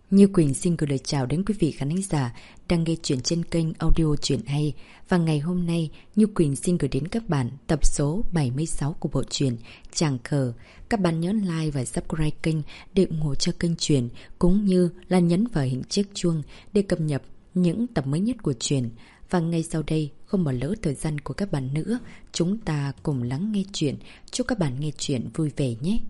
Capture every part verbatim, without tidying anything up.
Như Quỳnh xin gửi lời chào đến quý vị khán giả đang nghe chuyện trên kênh audio Chuyện Hay. Và ngày hôm nay, Như Quỳnh xin gửi đến các bạn tập số bảy mươi sáu của bộ truyện Chàng Khờ. Các bạn nhớ like và subscribe kênh để ủng hộ cho kênh truyện, cũng như là nhấn vào hình chiếc chuông để cập nhật những tập mới nhất của truyện. Và ngay sau đây, không bỏ lỡ thời gian của các bạn nữa, chúng ta cùng lắng nghe chuyện. Chúc các bạn nghe chuyện vui vẻ nhé!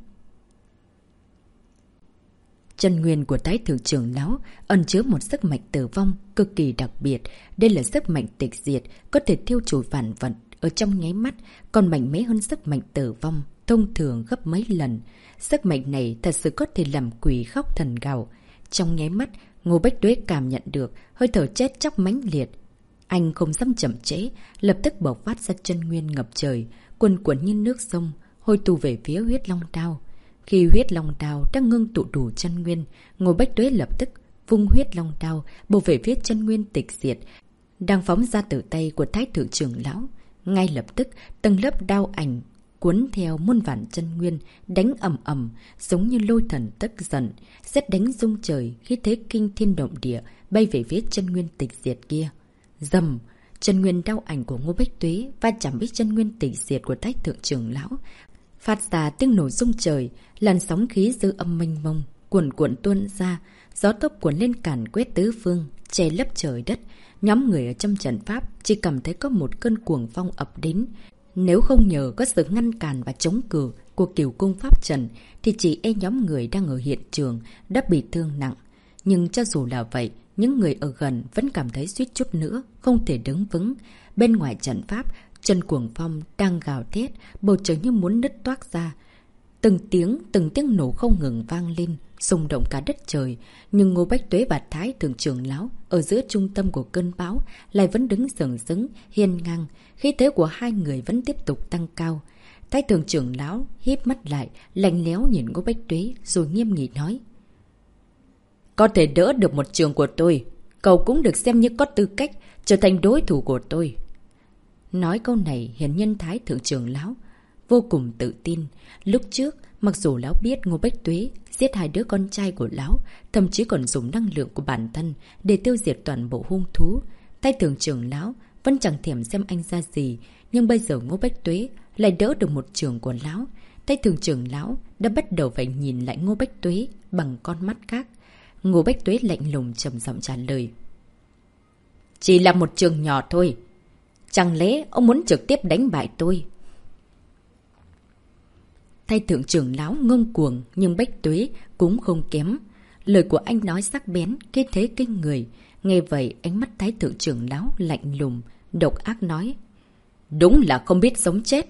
Chân nguyên của Thái Thượng trưởng lão ẩn chứa một sức mạnh tử vong cực kỳ đặc biệt. Đây là sức mạnh tịch diệt, có thể thiêu trụi vạn vật ở trong nháy mắt, còn mạnh mẽ hơn sức mạnh tử vong thông thường gấp mấy lần. Sức mạnh này thật sự có thể làm quỷ khóc thần gào. Trong nháy mắt, Ngô Bách Tuế cảm nhận được hơi thở chết chóc mãnh liệt. Anh không dám chậm trễ, lập tức bộc phát ra chân nguyên ngập trời, cuồn cuộn như nước sông, hồi tụ về phía huyết long đao. Khi huyết long đao đang ngưng tụ đủ chân nguyên, Ngô Bách Tuế lập tức vung huyết long đao bổ về phía chân nguyên tịch diệt đang phóng ra từ tay của Thái Thượng trưởng lão. Ngay lập tức, tầng lớp đao ảnh cuốn theo muôn vàn chân nguyên đánh ầm ầm, giống như lôi thần tức giận, sét đánh rung trời, khí thế kinh thiên động địa bay về phía chân nguyên tịch diệt kia. Rầm, chân nguyên đao ảnh của Ngô Bách Tuế va chạm với chân nguyên tịch diệt của Thái Thượng trưởng lão, phát ra tiếng nổ rung trời, làn sóng khí dư âm mênh mông cuồn cuộn tuôn ra, gió tốc cuốn lên càn quét tứ phương, che lấp trời đất. Nhóm người ở trong trận pháp chỉ cảm thấy có một cơn cuồng phong ập đến. Nếu không nhờ có sự ngăn cản và chống cự của Kiều Cung pháp trận, thì chỉ e nhóm người đang ở hiện trường đã bị thương nặng. Nhưng cho dù là vậy, những người ở gần vẫn cảm thấy suýt chút nữa không thể đứng vững. Bên ngoài trận pháp, chân cuồng phong đang gào thét, bầu trời như muốn nứt toác ra. Từng tiếng, từng tiếng nổ không ngừng vang lên, rung động cả đất trời. Nhưng Ngô Bách Tuế và Thái Thượng trưởng lão ở giữa trung tâm của cơn bão lại vẫn đứng sừng sững, hiên ngang. Khí thế của hai người vẫn tiếp tục tăng cao. Thái Thượng trưởng lão híp mắt lại, lạnh lẽo nhìn Ngô Bách Tuế rồi nghiêm nghị nói: "Có thể đỡ được một trường của tôi, cậu cũng được xem như có tư cách trở thành đối thủ của tôi." Nói câu này, hiển nhân Thái Thượng trưởng lão vô cùng tự tin. Lúc trước, mặc dù lão biết Ngô Bách Tuế giết hai đứa con trai của lão, thậm chí còn dùng năng lượng của bản thân để tiêu diệt toàn bộ hung thú, Thái Thượng trưởng lão vẫn chẳng thèm xem anh ra gì. Nhưng bây giờ Ngô Bách Tuế lại đỡ được một trường của lão. Thái Thượng trưởng lão đã bắt đầu phải nhìn lại Ngô Bách Tuế bằng con mắt khác. Ngô Bách Tuế lạnh lùng trầm giọng trả lời: "Chỉ là một trường nhỏ thôi. Chẳng lẽ ông muốn trực tiếp đánh bại tôi?" Thái Thượng trưởng lão ngông cuồng, nhưng Bách Tuế cũng không kém. Lời của anh nói sắc bén, khí thế kinh người. Nghe vậy, ánh mắt Thái Thượng trưởng lão lạnh lùng, độc ác nói: "Đúng là không biết sống chết."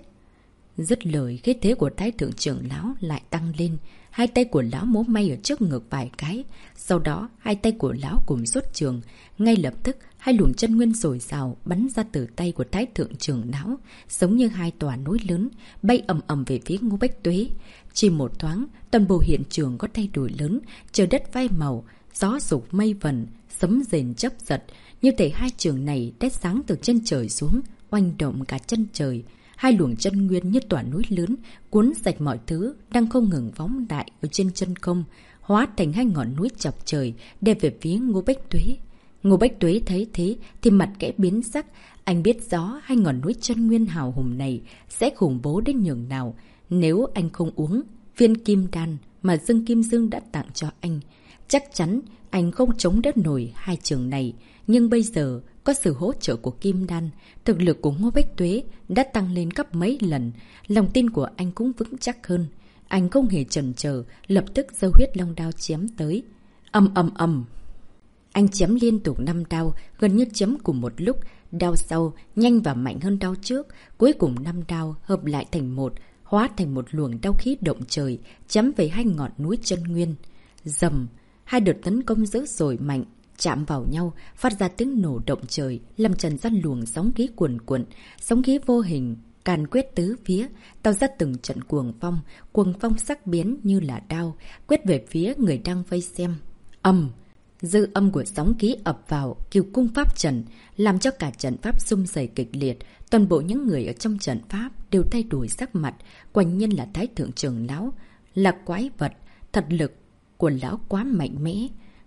Dứt lời, khí thế của Thái Thượng trưởng lão lại tăng lên. Hai tay của lão múa may ở trước ngực vài cái. Sau đó, hai tay của lão cùng xuất trường. Ngay lập tức, hai luồng chân nguyên dồi dào bắn ra từ tay của Thái Thượng trưởng lão, giống như hai tòa núi lớn, bay ầm ầm về phía Ngô Bách Tuế. Chỉ một thoáng, toàn bộ hiện trường có thay đổi lớn, trời đất phai màu, gió sục mây vần, sấm rền chớp giật, như thể hai trường này đã sáng từ trên trời xuống, oanh động cả chân trời. Hai luồng chân nguyên như tòa núi lớn, cuốn sạch mọi thứ đang không ngừng phóng đại ở trên chân không, hóa thành hai ngọn núi chọc trời, đè về phía Ngô Bách Tuế. Ngô Bách Tuế thấy thế thì mặt kẽ biến sắc. Anh biết rõ hai ngọn núi chân nguyên hào hùng này sẽ khủng bố đến nhường nào. Nếu anh không uống viên kim đan mà Dương Kim Dương đã tặng cho anh, chắc chắn anh không chống đỡ nổi hai trường này. Nhưng bây giờ, có sự hỗ trợ của kim đan, thực lực của Ngô Bách Tuế đã tăng lên gấp mấy lần. Lòng tin của anh cũng vững chắc hơn. Anh không hề chần chờ, lập tức giơ huyết long đao chém tới. Ầm ầm ầm. Anh chém liên tục năm đao, gần như chém cùng một lúc. Đao sau nhanh và mạnh hơn đao trước. Cuối cùng năm đao hợp lại thành một, hóa thành một luồng đao khí động trời, chém về hai ngọn núi chân nguyên. Rầm, hai đợt tấn công dữ dội mạnh chạm vào nhau, phát ra tiếng nổ động trời, làm tràn ra luồng sóng khí cuồn cuộn, sóng khí vô hình càn quét tứ phía, tạo ra từng trận cuồng phong, cuồng phong sắc bén như là đao, quét về phía người đang vây xem. Ầm, dư âm của sóng khí ập vào Kiều Cung pháp trận, làm cho cả trận pháp rung rẩy kịch liệt. Toàn bộ những người ở trong trận pháp đều thay đổi sắc mặt. Quả nhiên là Thái Thượng trưởng lão là quái vật, thật lực của lão quá mạnh mẽ.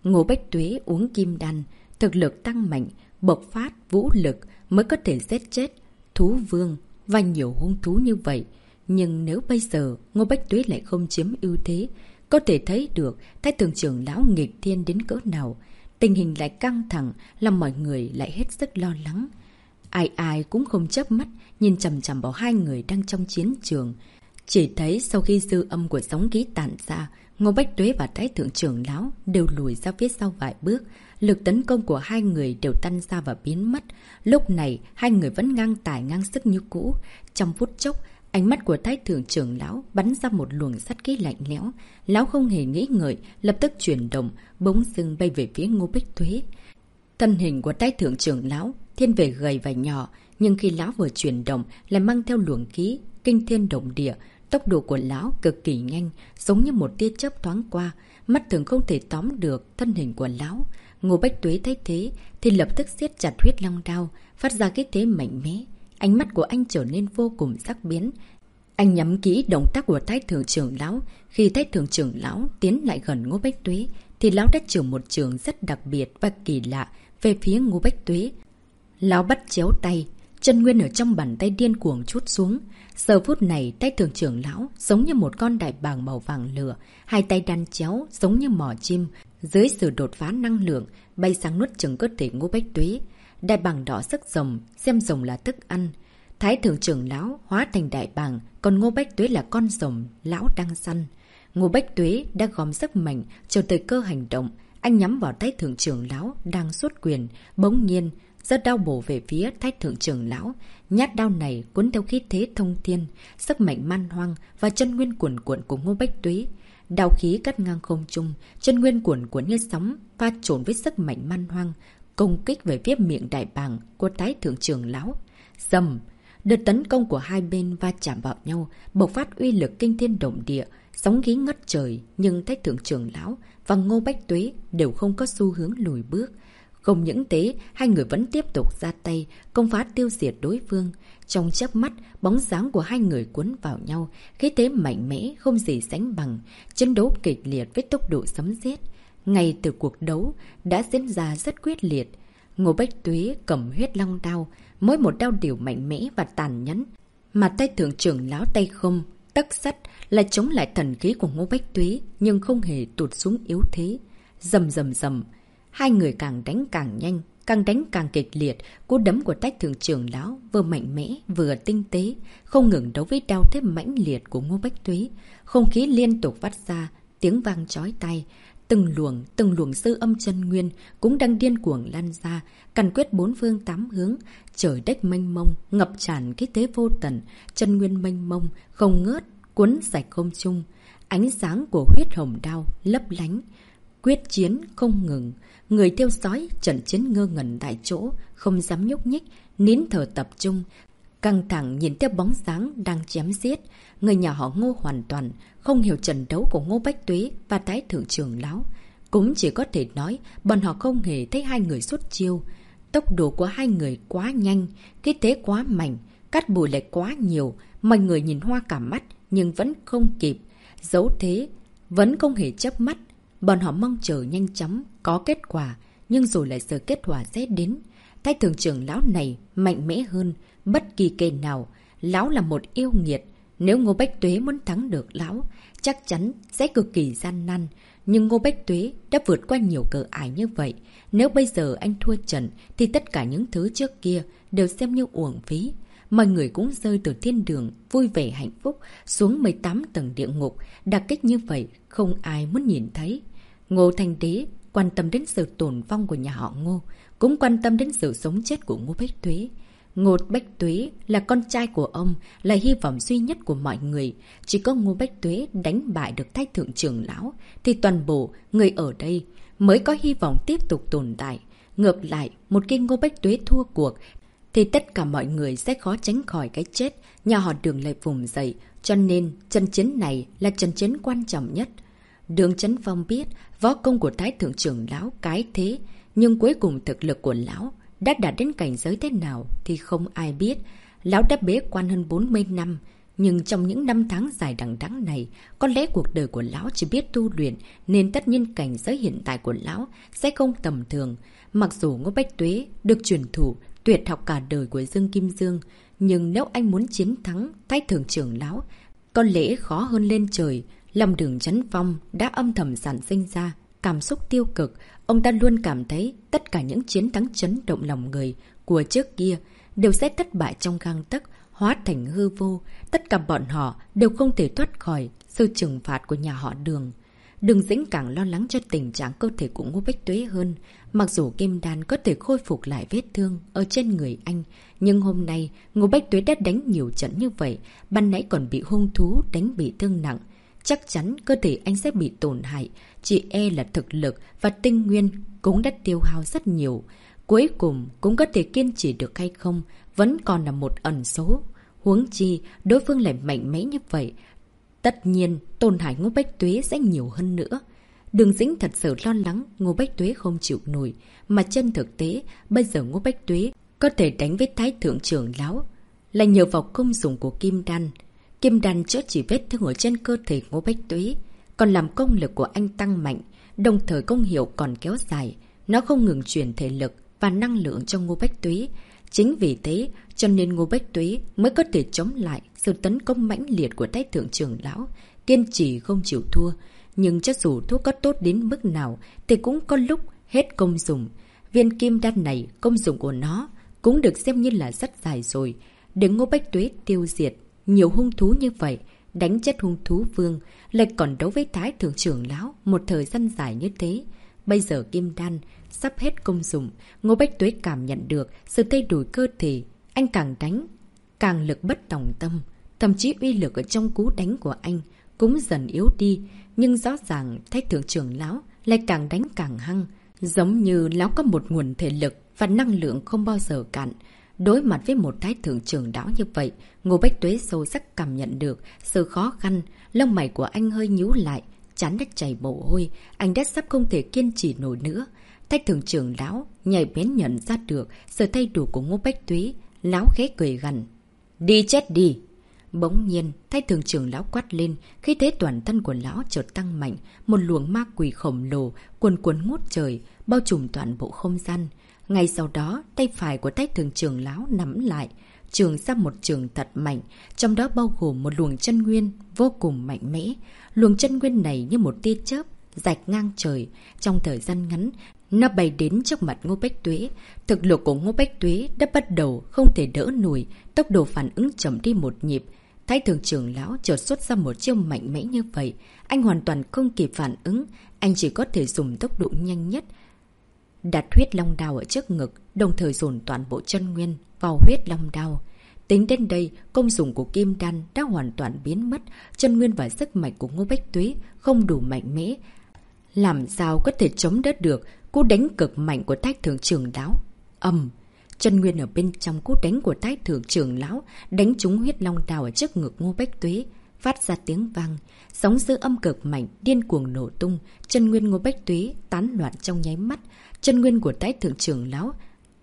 Ngô Bách Tuế uống kim đan, thực lực tăng mạnh, bộc phát vũ lực mới có thể giết chết thú vương và nhiều hung thú như vậy. Nhưng nếu bây giờ Ngô Bách Tuế lại không chiếm ưu thế, có thể thấy được Thái Thượng trưởng lão nghịch thiên đến cỡ nào. Tình hình lại căng thẳng, làm mọi người lại hết sức lo lắng. Ai ai cũng không chớp mắt, nhìn chằm chằm vào hai người đang trong chiến trường. Chỉ thấy sau khi dư âm của sóng khí tản ra, Ngô Bách Tuế và Thái Thượng trưởng lão đều lùi ra phía sau vài bước. Lực tấn công của hai người đều tan ra và biến mất. Lúc này, hai người vẫn ngang tài ngang sức như cũ. Trong phút chốc, ánh mắt của Thái Thượng trưởng lão bắn ra một luồng sát khí lạnh lẽo. Lão không hề nghĩ ngợi, lập tức chuyển động, bỗng dưng bay về phía Ngô Bách Tuế. Thân hình của Thái Thượng trưởng lão thiên về gầy và nhỏ, nhưng khi lão vừa chuyển động lại mang theo luồng khí kinh thiên động địa. Tốc độ của lão cực kỳ nhanh, giống như một tia chớp thoáng qua, mắt thường không thể tóm được thân hình của lão. Ngô Bách Tuế thấy thế thì lập tức siết chặt huyết long đao, phát ra cái thế mạnh mẽ. Ánh mắt của anh trở nên vô cùng sắc bén. Anh nhắm kỹ động tác của Thái Thượng trưởng lão. Khi Thái Thượng trưởng lão tiến lại gần Ngô Bách Tuế thì lão đã chưởng một trường rất đặc biệt và kỳ lạ về phía Ngô Bách Tuế. Lão bắt chéo tay, chân nguyên ở trong bàn tay điên cuồng trút xuống. Giờ phút này, Thái Thượng trưởng lão giống như một con đại bàng màu vàng lửa, hai tay đan chéo giống như mỏ chim, dưới sự đột phá năng lượng bay sang nuốt chửng cơ thể Ngô Bách Tuế. Đại bàng đỏ sức rồng, xem rồng là thức ăn. Thái Thượng trưởng lão hóa thành đại bàng, còn Ngô Bách Tuế là con rồng lão đang săn. Ngô Bách Tuế đã gom sức mạnh chờ thời cơ hành động. Anh nhắm vào Thái Thượng trưởng lão đang xuất quyền, bỗng nhiên giơ đao bổ về phía Thái Thượng trưởng lão. Nhát đao này cuốn theo khí thế thông thiên, sức mạnh man hoang và chân nguyên cuồn cuộn của Ngô Bách Tuế. Đao khí cắt ngang không trung, chân nguyên cuồn cuộn như sóng pha trộn với sức mạnh man hoang, công kích về phía miệng đại bàng của Thái Thượng trưởng lão. Dầm! Đợt tấn công của hai bên va chạm vào nhau, bộc phát uy lực kinh thiên động địa, sóng khí ngất trời, nhưng Thái Thượng trưởng lão và Ngô Bách Tuế đều không có xu hướng lùi bước. Không những thế, hai người vẫn tiếp tục ra tay, công phá tiêu diệt đối phương. Trong chớp mắt, bóng dáng của hai người cuốn vào nhau, khí thế mạnh mẽ không gì sánh bằng, chiến đấu kịch liệt với tốc độ sấm sét. Ngay từ cuộc đấu đã diễn ra rất quyết liệt. Ngô Bách Tuế cầm huyết long đao, mỗi một đao đều mạnh mẽ và tàn nhẫn, mà Thái Thượng trưởng lão tay không tấc sắt là chống lại thần khí của Ngô Bách Tuế, nhưng không hề tụt xuống yếu thế. Rầm rầm rầm, hai người càng đánh càng nhanh, càng đánh càng kịch liệt. Cú đấm của Thái Thượng trưởng lão vừa mạnh mẽ vừa tinh tế, không ngừng đấu với đao thế mãnh liệt của Ngô Bách Tuế. Không khí liên tục phát ra tiếng vang chói tai. Từng luồng, từng luồng dư âm chân nguyên cũng đang điên cuồng lan ra, càn quét bốn phương tám hướng. Trời đất mênh mông, ngập tràn khí thế vô tận, chân nguyên mênh mông, không ngớt, cuốn sạch không trung. Ánh sáng của huyết hồng đao lấp lánh, quyết chiến không ngừng. Người theo dõi trận chiến ngơ ngẩn tại chỗ, không dám nhúc nhích, nín thở tập trung, căng thẳng nhìn theo bóng dáng đang chém giết. Người nhà họ Ngô hoàn toàn không hiểu trận đấu của Ngô Bách Tuế và Thái Thượng trưởng lão. Cũng chỉ có thể nói bọn họ không hề thấy hai người xuất chiêu. Tốc độ của hai người quá nhanh, khí thế quá mạnh, cát bụi lại quá nhiều. Mọi người nhìn hoa cả mắt nhưng vẫn không kịp. Dẫu thế, vẫn không hề chớp mắt. Bọn họ mong chờ nhanh chóng có kết quả, nhưng rồi lại giờ kết quả sẽ đến. Thái Thượng trưởng lão này mạnh mẽ hơn bất kỳ kẻ nào. Lão là một yêu nghiệt. Nếu Ngô Bách Tuế muốn thắng được lão, chắc chắn sẽ cực kỳ gian nan. Nhưng Ngô Bách Tuế đã vượt qua nhiều cửa ải như vậy. Nếu bây giờ anh thua trận thì tất cả những thứ trước kia đều xem như uổng phí. Mọi người cũng rơi từ thiên đường vui vẻ hạnh phúc xuống mười tám tầng địa ngục. Đặc kích như vậy không ai muốn nhìn thấy. Ngô Thanh Đế quan tâm đến sự tồn vong của nhà họ Ngô, cũng quan tâm đến sự sống chết của Ngô Bách Tuế. Ngô Bách Tuế là con trai của ông, là hy vọng duy nhất của mọi người. Chỉ có Ngô Bách Tuế đánh bại được Thái Thượng trưởng lão thì toàn bộ người ở đây mới có hy vọng tiếp tục tồn tại. Ngược lại, một khi Ngô Bách Tuế thua cuộc thì tất cả mọi người sẽ khó tránh khỏi cái chết. Nhà họ Đường lại vùng dậy, cho nên trận chiến này là trận chiến quan trọng nhất. Đường Chấn Phong biết võ công của Thái Thượng trưởng lão cái thế, nhưng cuối cùng thực lực của lão đã đạt đến cảnh giới thế nào thì không ai biết. Lão đã bế quan hơn bốn mươi năm, Nhưng trong những năm tháng dài đằng đẵng này, có lẽ cuộc đời của lão chỉ biết tu luyện, nên tất nhiên cảnh giới hiện tại của lão sẽ không tầm thường. Mặc dù Ngô Bách Tuế được truyền thụ tuyệt học cả đời của Dương Kim Dương, nhưng nếu anh muốn chiến thắng Thái Thượng trưởng lão, có lẽ khó hơn lên trời. Lâm Đường Chấn Phong đã âm thầm sản sinh ra cảm xúc tiêu cực. Ông ta luôn cảm thấy tất cả những chiến thắng chấn động lòng người của trước kia đều sẽ thất bại trong gang tấc, hóa thành hư vô. Tất cả bọn họ đều không thể thoát khỏi sự trừng phạt của nhà họ Đường. Đường Dĩnh càng lo lắng cho tình trạng cơ thể của Ngô Bách Tuế hơn. Mặc dù kim đan có thể khôi phục lại vết thương ở trên người anh, nhưng hôm nay Ngô Bách Tuế đã đánh nhiều trận như vậy, ban nãy còn bị hung thú đánh bị thương nặng. Chắc chắn cơ thể anh sẽ bị tổn hại, chỉ e là thực lực và tinh nguyên cũng đã tiêu hao rất nhiều. Cuối cùng cũng có thể kiên trì được hay không vẫn còn là một ẩn số. Huống chi đối phương lại mạnh mẽ như vậy, tất nhiên tổn hại Ngô Bách Tuế sẽ nhiều hơn nữa. Đường Dĩnh thật sự lo lắng Ngô Bách Tuế không chịu nổi, mà trên thực tế bây giờ Ngô Bách Tuế có thể đánh với Thái Thượng trưởng lão là nhờ vào công dụng của kim đan. Kim đan chữa trị vết thương ở trên cơ thể Ngô Bách Tuế, còn làm công lực của anh tăng mạnh, đồng thời công hiệu còn kéo dài. Nó không ngừng truyền thể lực và năng lượng cho Ngô Bách Tuế. Chính vì thế cho nên Ngô Bách Tuế mới có thể chống lại sự tấn công mãnh liệt của Thái Thượng trưởng lão, kiên trì không chịu thua. Nhưng cho dù thuốc có tốt đến mức nào thì cũng có lúc hết công dụng. Viên kim đan này công dụng của nó cũng được xem như là rất dài rồi. Để Ngô Bách Tuế tiêu diệt nhiều hung thú như vậy, đánh chết hung thú vương, lại còn đấu với Thái Thượng trưởng lão một thời gian dài như thế. Bây giờ kim đan sắp hết công dụng, Ngô Bách Tuế cảm nhận được sự thay đổi cơ thể. Anh càng đánh càng lực bất tòng tâm, thậm chí uy lực ở trong cú đánh của anh cũng dần yếu đi. Nhưng rõ ràng Thái Thượng trưởng lão lại càng đánh càng hăng, giống như lão có một nguồn thể lực và năng lượng không bao giờ cạn. Đối mặt với một Thái Thượng trưởng lão như vậy, Ngô Bách Tuế sâu sắc cảm nhận được sự khó khăn. Lông mày của anh hơi nhíu lại, chán đã chảy mồ hôi, anh đã sắp không thể kiên trì nổi nữa. Thái Thượng trưởng lão nhảy bén nhận ra được sự thay đổi của Ngô Bách Tuế, lão khẽ cười gằn: "Đi chết đi!" Bỗng nhiên, Thái Thượng trưởng lão quát lên, khi thế toàn thân của lão chợt tăng mạnh, một luồng ma quỷ khổng lồ cuồn cuộn ngút trời, bao trùm toàn bộ không gian. Ngay sau đó, tay phải của Thái Thượng trưởng lão nắm lại, trường ra một trường thật mạnh, trong đó bao gồm một luồng chân nguyên vô cùng mạnh mẽ. Luồng chân nguyên này như một tia chớp rạch ngang trời, trong thời gian ngắn nó bay đến trước mặt Ngô Bách Tuế. Thực lực của Ngô Bách Tuế đã bắt đầu không thể đỡ nổi, tốc độ phản ứng chậm đi một nhịp. Thái Thượng trưởng lão chợt xuất ra một chiêu mạnh mẽ như vậy, anh hoàn toàn không kịp phản ứng, anh chỉ có thể dùng tốc độ nhanh nhất đặt huyết long đao ở trước ngực, đồng thời dồn toàn bộ chân nguyên vào huyết long đao. Tính đến đây, công dụng của kim đan đã hoàn toàn biến mất, chân nguyên và sức mạnh của Ngô Bách Tuế không đủ mạnh mẽ, làm sao có thể chống đỡ được cú đánh cực mạnh của Thái Thượng trưởng lão. Ầm, chân nguyên ở bên trong cú đánh của Thái Thượng trưởng lão đánh trúng huyết long đao ở trước ngực Ngô Bách Tuế, phát ra tiếng vang, sóng dư âm cực mạnh điên cuồng nổ tung, chân nguyên Ngô Bách Tuế tán loạn trong nháy mắt. Chân nguyên của Thái Thượng trưởng lão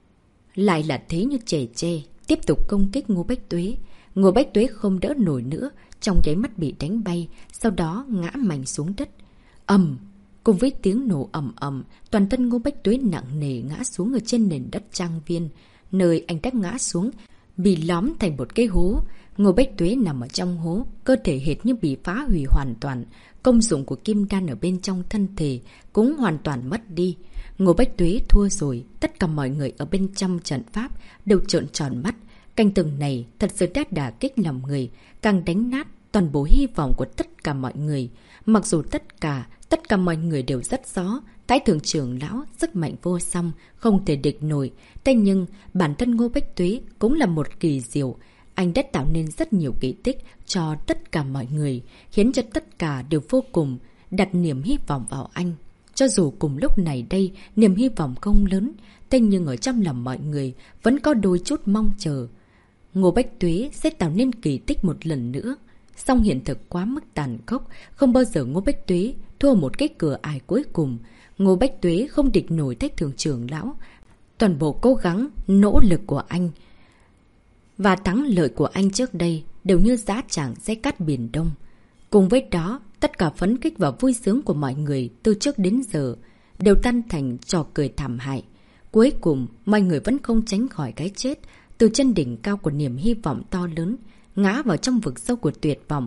lại là thế như chẻ tre, tiếp tục công kích Ngô Bách Tuế. Ngô Bách Tuế không đỡ nổi nữa, trong nháy mắt bị đánh bay, sau đó ngã mạnh xuống đất. Ầm, cùng với tiếng nổ ầm ầm, toàn thân Ngô Bách Tuế nặng nề ngã xuống ở trên nền đất trang viên, nơi anh ta ngã xuống bị lõm thành một cái hố. Ngô Bách Tuế nằm ở trong hố, cơ thể hệt như bị phá hủy hoàn toàn, công dụng của kim đan ở bên trong thân thể cũng hoàn toàn mất đi. Ngô Bách Tuế thua rồi, tất cả mọi người ở bên trong trận pháp đều trợn tròn mắt. Cảnh tượng này thật sự đã đả kích lòng người, càng đánh nát toàn bộ hy vọng của tất cả mọi người. Mặc dù tất cả, tất cả mọi người đều rất rõ, Thái Thượng trưởng lão sức mạnh vô song, không thể địch nổi. Thế nhưng bản thân Ngô Bách Tuế cũng là một kỳ diệu. Anh đã tạo nên rất nhiều kỳ tích cho tất cả mọi người, khiến cho tất cả đều vô cùng đặt niềm hy vọng vào anh. Cho dù cùng lúc này đây, niềm hy vọng không lớn, thế nhưng ở trong lòng mọi người vẫn có đôi chút mong chờ. Ngô Bách Tuế sẽ tạo nên kỳ tích một lần nữa. Song hiện thực quá mức tàn khốc, không bao giờ Ngô Bách Tuế thua một cái cửa ải cuối cùng. Ngô Bách Tuế không địch nổi Thái Thượng trưởng lão. Toàn bộ cố gắng, nỗ lực của anh Và thắng lợi của anh trước đây đều như giá tràng dây cát biển Đông. Cùng với đó, tất cả phấn khích và vui sướng của mọi người từ trước đến giờ đều tan thành trò cười thảm hại. Cuối cùng, mọi người vẫn không tránh khỏi cái chết. Từ trên đỉnh cao của niềm hy vọng to lớn, ngã vào trong vực sâu của tuyệt vọng.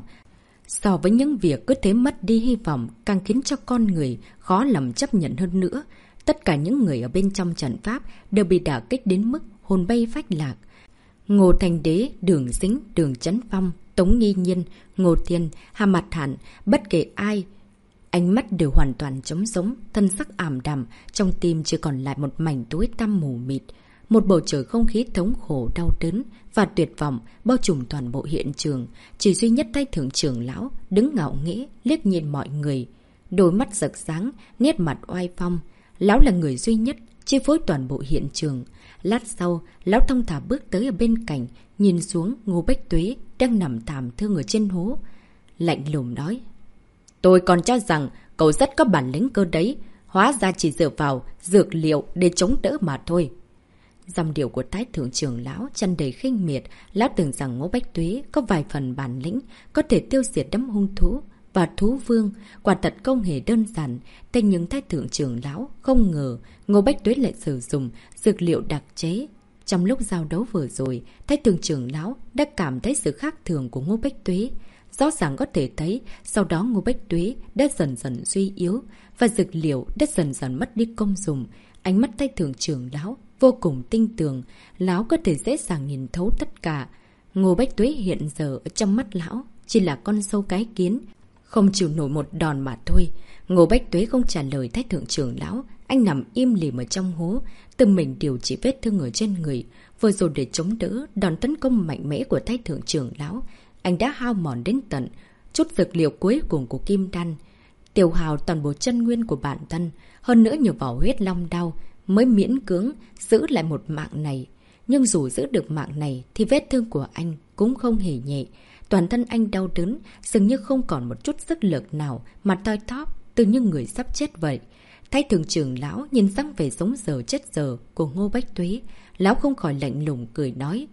So với những việc cứ thế mất đi hy vọng càng khiến cho con người khó lòng chấp nhận hơn nữa. Tất cả những người ở bên trong trận pháp đều bị đả kích đến mức hồn bay phách lạc. Ngô Thành Đế, Đường Dính, Đường Chấn Phong, Tống Nghi Nhiên, Ngô Thiên, Hà Mặt Hàn, bất kể ai, ánh mắt đều hoàn toàn trống rỗng, thân sắc ảm đạm, trong tim chỉ còn lại một mảnh tối tăm mù mịt. Một bầu trời không khí thống khổ, đau đớn và tuyệt vọng bao trùm toàn bộ hiện trường. Chỉ duy nhất Thái Thượng trưởng lão đứng ngạo nghễ liếc nhìn mọi người, đôi mắt rực sáng, nét mặt oai phong. Lão là người duy nhất chi phối toàn bộ hiện trường. Lát sau, lão thong thả bước tới ở bên cạnh, nhìn xuống Ngô Bách Tuế đang nằm thảm thương ở trên hố, lạnh lùng nói: "Tôi còn cho rằng cậu rất có bản lĩnh cơ đấy, hóa ra chỉ dựa vào dược liệu để chống đỡ mà thôi." Dòng điệu của Thái Thượng trưởng lão tràn đầy khinh miệt. Lão tưởng rằng Ngô Bách Tuế có vài phần bản lĩnh, có thể tiêu diệt đám hung thú và thú vương, quả thật không hề đơn giản. Thế nhưng Thái Thượng trưởng lão không ngờ Ngô Bách Tuế lại sử dụng dược liệu đặc chế. Trong lúc giao đấu vừa rồi, Thái Thượng trưởng lão đã cảm thấy sự khác thường của Ngô Bách Tuế. Rõ ràng có thể thấy, sau đó Ngô Bách Tuế đã dần dần suy yếu và dược liệu đã dần dần mất đi công dụng. Ánh mắt Thái Thượng trưởng lão vô cùng tinh tường, lão có thể dễ dàng nhìn thấu tất cả. Ngô Bách Tuế hiện giờ ở trong mắt lão chỉ là con sâu cái kiến, không chịu nổi một đòn mà thôi. Ngô Bách Tuế không trả lời Thái Thượng trưởng lão, anh nằm im lìm ở trong hố, tự mình điều trị vết thương ở trên người. Vừa rồi để chống đỡ đòn tấn công mạnh mẽ của Thái Thượng trưởng lão, anh đã hao mòn đến tận chút dược liệu cuối cùng của kim đan, tiêu hào toàn bộ chân nguyên của bản thân, hơn nữa nhờ vào huyết long đao mới miễn cưỡng giữ lại một mạng này. Nhưng dù giữ được mạng này thì vết thương của anh cũng không hề nhẹ. Toàn thân anh đau đớn, dường như không còn một chút sức lực nào mà toi thóp, từ như người sắp chết vậy. Thái Thượng trưởng lão nhìn dáng vẻ sống giờ chết giờ của Ngô Bách Tuế, lão không khỏi lạnh lùng cười nói: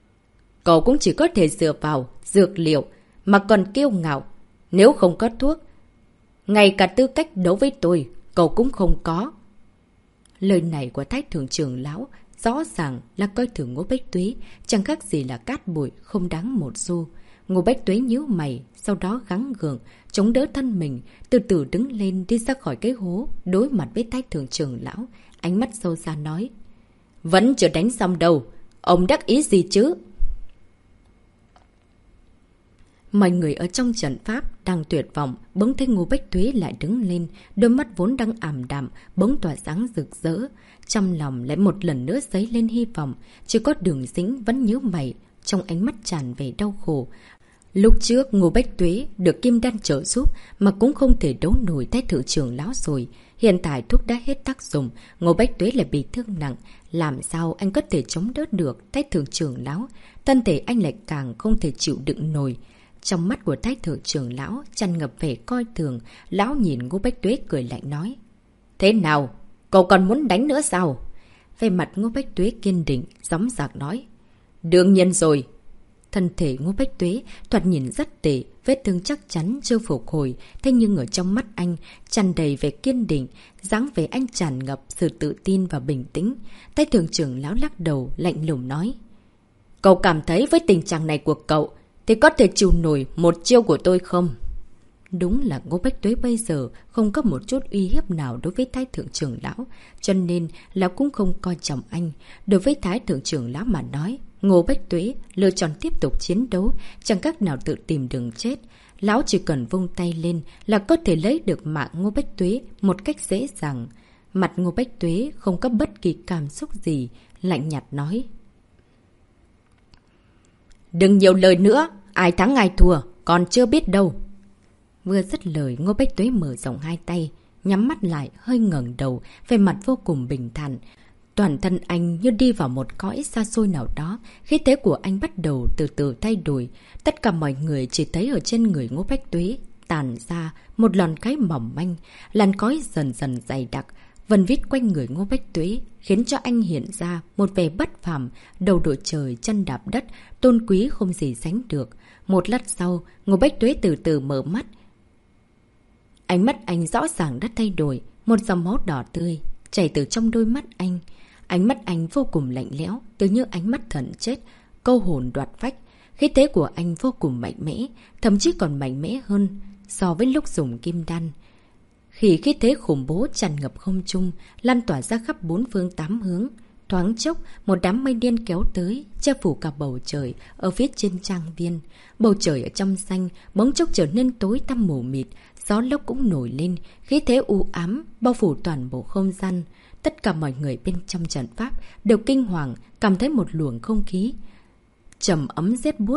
"Cậu cũng chỉ có thể dựa vào dược liệu mà còn kiêu ngạo. Nếu không có thuốc, ngay cả tư cách đấu với tôi cậu cũng không có." Lời này của Thái Thượng trưởng lão rõ ràng là coi thường Ngô Bách Tuế, chẳng khác gì là cát bụi không đáng một xu. Ngô Bách Tuế nhíu mày, sau đó gắng gượng chống đỡ thân mình, từ từ đứng lên đi ra khỏi cái hố, đối mặt với Thái Thượng trưởng lão, ánh mắt sâu xa nói: "Vẫn chưa đánh xong đâu, ông đắc ý gì chứ?" Mọi người ở trong trận pháp đang tuyệt vọng, bỗng thấy Ngô Bách Tuế lại đứng lên, đôi mắt vốn đang ảm đạm bỗng tỏa sáng rực rỡ, trong lòng lại một lần nữa dấy lên hy vọng. Chỉ có Đường Dính vẫn nhíu mày, trong ánh mắt tràn về đau khổ. Lúc trước Ngô Bách Tuế được kim đan trợ giúp mà cũng không thể đấu nổi Thái Thượng trưởng lão rồi. Hiện tại thuốc đã hết tác dụng, Ngô Bách Tuế lại bị thương nặng, làm sao anh có thể chống đỡ được Thái Thượng trưởng lão? Thân thể anh lại càng không thể chịu đựng nổi. Trong mắt của Thái Thượng trưởng lão tràn ngập vẻ coi thường, lão nhìn Ngô Bách Tuế cười lạnh nói: "Thế nào? Cậu còn muốn đánh nữa sao?" Về mặt Ngô Bách Tuế kiên định, gióng giạc nói: "Đương nhiên rồi." Thân thể Ngô Bách Tuế thoạt nhìn rất tệ, vết thương chắc chắn chưa phục hồi, thế nhưng ở trong mắt anh tràn đầy vẻ kiên định, dáng vẻ anh tràn ngập sự tự tin và bình tĩnh. Thái Thượng trưởng lão lắc đầu lạnh lùng nói: "Cậu cảm thấy với tình trạng này của cậu thì có thể chịu nổi một chiêu của tôi không?" Đúng là Ngô Bách Tuế bây giờ không có một chút uy hiếp nào đối với Thái Thượng trưởng lão, cho nên lão cũng không coi trọng anh. Đối với Thái Thượng trưởng lão mà nói, Ngô Bách Tuế lựa chọn tiếp tục chiến đấu, chẳng cách nào tự tìm đường chết. Lão chỉ cần vung tay lên là có thể lấy được mạng Ngô Bách Tuế một cách dễ dàng. Mặt Ngô Bách Tuế không có bất kỳ cảm xúc gì, lạnh nhạt nói: "Đừng nhiều lời nữa, ai thắng ai thua, còn chưa biết đâu." Vừa dứt lời, Ngô Bách Tuế mở rộng hai tay, nhắm mắt lại, hơi ngẩng đầu, vẻ mặt vô cùng bình thản. Toàn thân anh như đi vào một cõi xa xôi nào đó, khí thế của anh bắt đầu từ từ thay đổi. Tất cả mọi người chỉ thấy ở trên người Ngô Bách Tuế tàn ra một làn khói mỏng manh, làn khói dần dần dày đặc, vần vít quanh người Ngô Bách Tuế, khiến cho anh hiện ra một vẻ bất phàm, đầu đội trời chân đạp đất, tôn quý không gì sánh được. Một lát sau, Ngô Bách Tuế từ từ mở mắt. Ánh mắt anh rõ ràng đã thay đổi, một dòng máu đỏ tươi chảy từ trong đôi mắt anh. Ánh mắt anh vô cùng lạnh lẽo, tự như ánh mắt thần chết, câu hồn đoạt phách. Khí thế của anh vô cùng mạnh mẽ, thậm chí còn mạnh mẽ hơn so với lúc dùng kim đan. Khi khí thế khủng bố tràn ngập không trung, lan tỏa ra khắp bốn phương tám hướng. Thoáng chốc, một đám mây đen kéo tới, che phủ cả bầu trời ở phía trên trang viên. Bầu trời ở trong xanh, bỗng chốc trở nên tối tăm mù mịt, gió lốc cũng nổi lên, khí thế u ám, bao phủ toàn bộ không gian. Tất cả mọi người bên trong trận pháp đều kinh hoàng, cảm thấy một luồng không khí trầm ấm rét buốt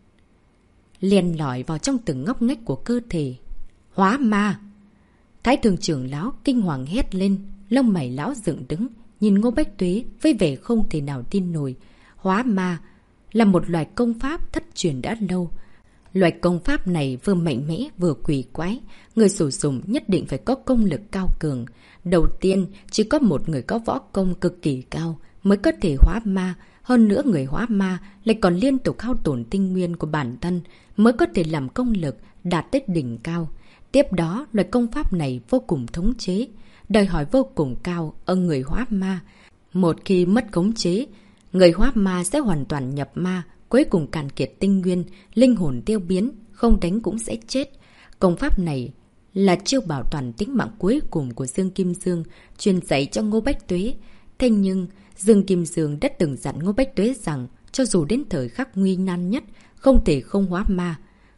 liền lỏi vào trong từng ngóc ngách của cơ thể. Hóa ma! Thái Thượng trưởng lão kinh hoàng hét lên, lông mày lão dựng đứng, nhìn Ngô Bách Tuế với vẻ không thể nào tin nổi. Hóa ma là một loại công pháp thất truyền đã lâu. Loại công pháp này vừa mạnh mẽ vừa quỷ quái, người sử dụng nhất định phải có công lực cao cường. Đầu tiên, chỉ có một người có võ công cực kỳ cao mới có thể hóa ma. Hơn nữa người hóa ma lại còn liên tục hao tổn tinh nguyên của bản thân mới có thể làm công lực đạt tới đỉnh cao. Tiếp đó, loại công pháp này vô cùng thống chế, đòi hỏi vô cùng cao ở người hóa ma. Một khi mất khống chế, người hóa ma sẽ hoàn toàn nhập ma, cuối cùng cạn kiệt tinh nguyên, linh hồn tiêu biến, không đánh cũng sẽ chết. Công pháp này là chiêu bảo toàn tính mạng cuối cùng của Dương Kim Dương, truyền dạy cho Ngô Bách Tuế. Thế nhưng, Dương Kim Dương đã từng dặn Ngô Bách Tuế rằng, cho dù đến thời khắc nguy nan nhất, không thể không hóa ma,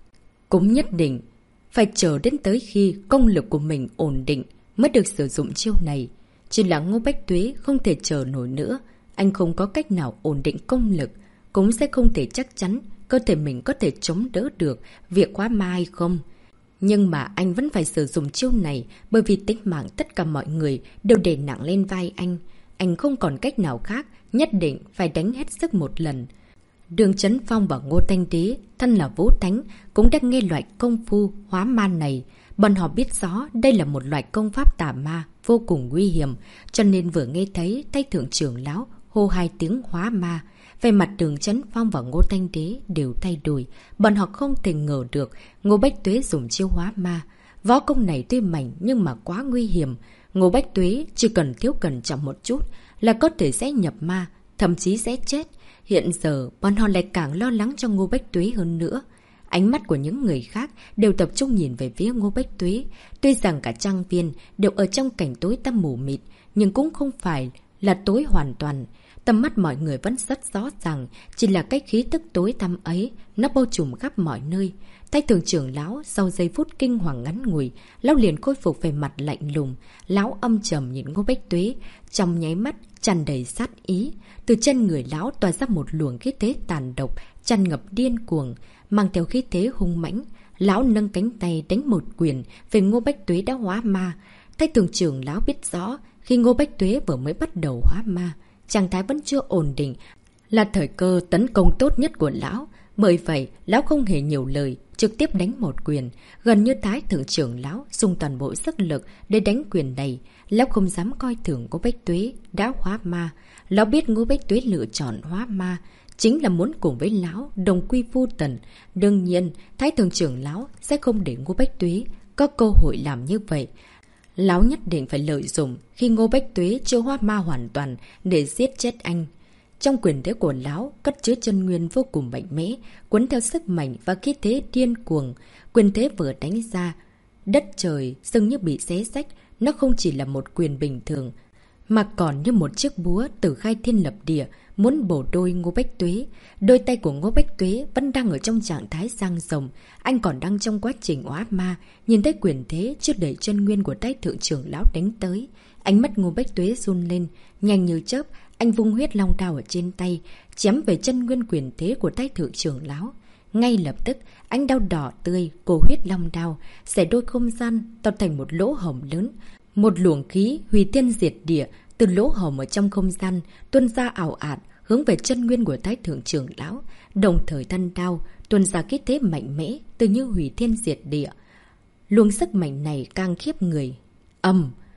cũng nhất định phải chờ đến tới khi công lực của mình ổn định mới được sử dụng chiêu này. Chỉ là Ngô Bách Tuế không thể chờ nổi nữa. Anh không có cách nào ổn định công lực, cũng sẽ không thể chắc chắn cơ thể mình có thể chống đỡ được việc hóa ma hay không. Nhưng mà anh vẫn phải sử dụng chiêu này bởi vì tính mạng tất cả mọi người đều đè nặng lên vai anh. Anh không còn cách nào khác, nhất định phải đánh hết sức một lần. Đường Chấn Phong và Ngô Thanh Đế, thân là Vũ Thánh, cũng đã nghe loại công phu hóa ma này. Bọn họ biết rõ đây là một loại công pháp tà ma vô cùng nguy hiểm, cho nên vừa nghe thấy Thái Thượng trưởng lão hô hai tiếng hóa ma, về mặt Đường Chấn Phong và Ngô Thanh Đế đều thay đổi. Bọn họ không thể ngờ được Ngô Bách Tuế dùng chiêu hóa ma. Võ công này tuy mạnh nhưng mà quá nguy hiểm. Ngô Bách Tuế chỉ cần thiếu cẩn trọng một chút là có thể sẽ nhập ma, thậm chí sẽ chết. Hiện giờ, bọn họ lại càng lo lắng cho Ngô Bách Tuế hơn nữa. Ánh mắt của những người khác đều tập trung nhìn về phía Ngô Bách Tuế. Tuy rằng cả trang viên đều ở trong cảnh tối tăm mù mịt, nhưng cũng không phải là tối hoàn toàn. Tầm mắt mọi người vẫn rất rõ ràng, chỉ là cái khí tức tối tăm ấy, nó bao trùm khắp mọi nơi. Thái Thượng trưởng lão sau giây phút kinh hoàng ngắn ngủi, lão liền khôi phục về mặt lạnh lùng. Lão âm trầm nhìn Ngô Bách Tuế, trong nháy mắt tràn đầy sát ý. Từ chân người lão tỏa ra một luồng khí thế tàn độc, tràn ngập điên cuồng, mang theo khí thế hung mãnh. Lão nâng cánh tay đánh một quyền về Ngô Bách Tuế đã hóa ma. Thái Thượng trưởng lão biết rõ, khi Ngô Bách Tuế vừa mới bắt đầu hóa ma, trạng thái vẫn chưa ổn định, là thời cơ tấn công tốt nhất của lão. Bởi vậy, lão không hề nhiều lời, trực tiếp đánh một quyền. Gần như Thái Thượng trưởng lão dùng toàn bộ sức lực để đánh quyền này. Lão không dám coi thường Ngô Bách Tuế đã hóa ma. Lão biết Ngô Bách Tuế lựa chọn hóa ma chính là muốn cùng với lão đồng quy vu tận. Đương nhiên, Thái Thượng trưởng lão sẽ không để Ngô Bách Tuế có cơ hội làm như vậy. Lão nhất định phải lợi dụng khi Ngô Bách Tuế chưa hóa ma hoàn toàn để giết chết anh. Trong quyền thế của lão cất chứa chân nguyên vô cùng mạnh mẽ, cuốn theo sức mạnh và khí thế điên cuồng. Quyền thế vừa đánh ra, đất trời dường như bị xé rách. Nó không chỉ là một quyền bình thường, mà còn như một chiếc búa từ khai thiên lập địa, muốn bổ đôi Ngô Bách Tuế. Đôi tay của Ngô Bách Tuế vẫn đang ở trong trạng thái giang rồng. Anh còn đang trong quá trình hóa ma, nhìn thấy quyền thế chưa đẩy chân nguyên của Thái Thượng trưởng lão đánh tới. Ánh mắt Ngô Bách Tuế run lên, nhanh như chớp, anh vung huyết long đao ở trên tay, chém về chân nguyên quyền thế của Thái Thượng trưởng lão. Ngay lập tức, ánh đao đỏ tươi, cổ huyết long đao, xẻ đôi không gian, tạo thành một lỗ hổng lớn. Một luồng khí hủy thiên diệt địa từ lỗ hổng ở trong không gian tuôn ra ảo ạt, hướng về chân nguyên của Thái Thượng trưởng lão. Đồng thời thân đao tuôn ra khí thế mạnh mẽ, từ như hủy thiên diệt địa. Luồng sức mạnh này càng khiếp người. Ầm!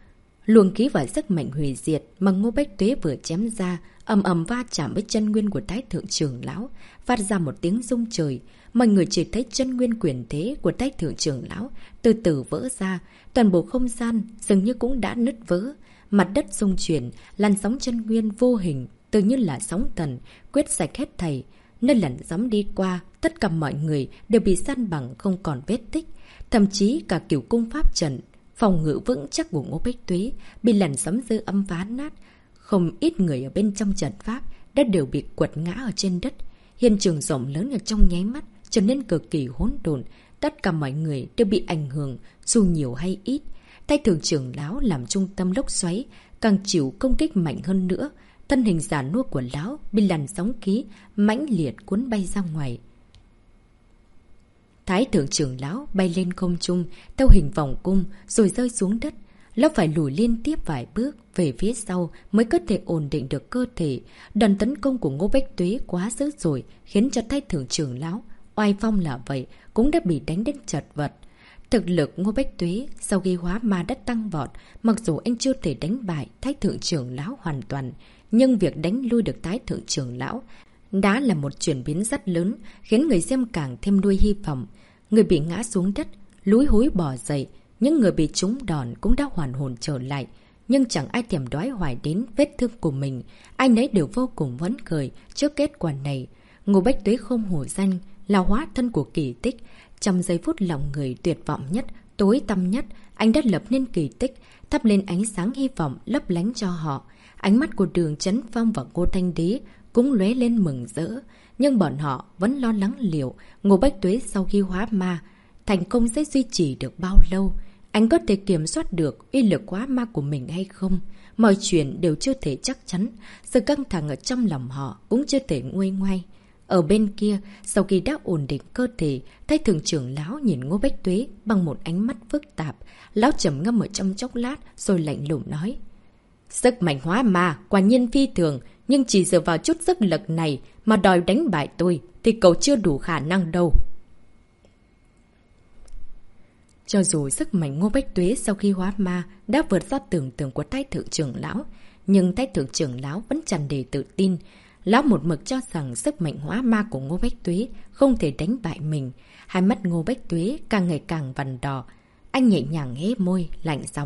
Luồng khí và sức mạnh hủy diệt mà Ngô Bách Tuế vừa chém ra ầm ầm va chạm với chân nguyên của Thái Thượng Trưởng Lão, phát ra một tiếng rung trời. Mọi người chỉ thấy chân nguyên quyền thế của Thái Thượng Trưởng Lão từ từ vỡ ra, toàn bộ không gian dường như cũng đã nứt vỡ. Mặt đất rung chuyển, làn sóng chân nguyên vô hình tự như là sóng thần quét sạch hết thảy. Nơi làn sóng đi qua, tất cả mọi người đều bị san bằng không còn vết tích. Thậm chí cả cửu cung pháp trận, phòng ngự vững chắc của Ngô Bách Tuế bị làn sóng dư âm phá nát. Không ít người ở bên trong trận pháp đã đều bị quật ngã ở trên đất. Hiện trường rộng lớn ở trong nháy mắt trở nên cực kỳ hỗn độn. Tất cả mọi người đều bị ảnh hưởng, dù nhiều hay ít. Thái Thượng Trưởng Lão làm trung tâm lốc xoáy, càng chịu công kích mạnh hơn nữa. Thân hình già nua của lão bị làn sóng khí mãnh liệt cuốn bay ra ngoài. Thái Thượng Trưởng Lão bay lên không trung theo hình vòng cung rồi rơi xuống đất. Lão phải lùi liên tiếp vài bước về phía sau mới có thể ổn định được cơ thể. Đòn tấn công của Ngô Bách Tuế quá dữ dội, khiến cho Thái Thượng Trưởng Lão oai phong là vậy cũng đã bị đánh đến chật vật. Thực lực Ngô Bách Tuế sau khi hóa ma đã tăng vọt, mặc dù anh chưa thể đánh bại Thái Thượng Trưởng Lão hoàn toàn, nhưng việc đánh lui được Thái Thượng Trưởng Lão đã là một chuyển biến rất lớn, khiến người xem càng thêm nuôi hy vọng. Người bị ngã xuống đất, lúi húi bò dậy, những người bị trúng đòn cũng đã hoàn hồn trở lại. Nhưng chẳng ai thèm đoái hoài đến vết thương của mình, ai nấy đều vô cùng phấn khởi trước kết quả này. Ngô Bách Tuế không hổ danh là hóa thân của kỳ tích. Trong giây phút lòng người tuyệt vọng nhất, tối tăm nhất, anh đã lập nên kỳ tích, thắp lên ánh sáng hy vọng lấp lánh cho họ. Ánh mắt của Đường Chấn Phong và Ngô Thanh Đế cũng lóe lên mừng rỡ, nhưng bọn họ vẫn lo lắng liệu Ngô Bách Tuế sau khi hóa ma thành công sẽ duy trì được bao lâu. Anh có thể kiểm soát được uy lực hóa ma của mình hay không? Mọi chuyện đều chưa thể chắc chắn, sự căng thẳng ở trong lòng họ cũng chưa thể nguôi ngoai. Ở bên kia, sau khi đã ổn định cơ thể, Thái Thượng Trưởng Lão nhìn Ngô Bách Tuế bằng một ánh mắt phức tạp. Lão trầm ngâm ở trong chốc lát rồi lạnh lùng nói: sức mạnh hóa ma quả nhiên phi thường, nhưng chỉ dựa vào chút sức lực này mà đòi đánh bại tôi thì cậu chưa đủ khả năng đâu. Cho dù sức mạnh Ngô Bách Tuế sau khi hóa ma đã vượt ra tưởng tượng của Thái Thượng Trưởng Lão, nhưng Thái Thượng Trưởng Lão vẫn tràn đầy tự tin. Lão một mực cho rằng sức mạnh hóa ma của Ngô Bách Tuế không thể đánh bại mình. Hai mắt Ngô Bách Tuế càng ngày càng vằn đỏ. Anh nhẹ nhàng hé môi, lạnh giọng: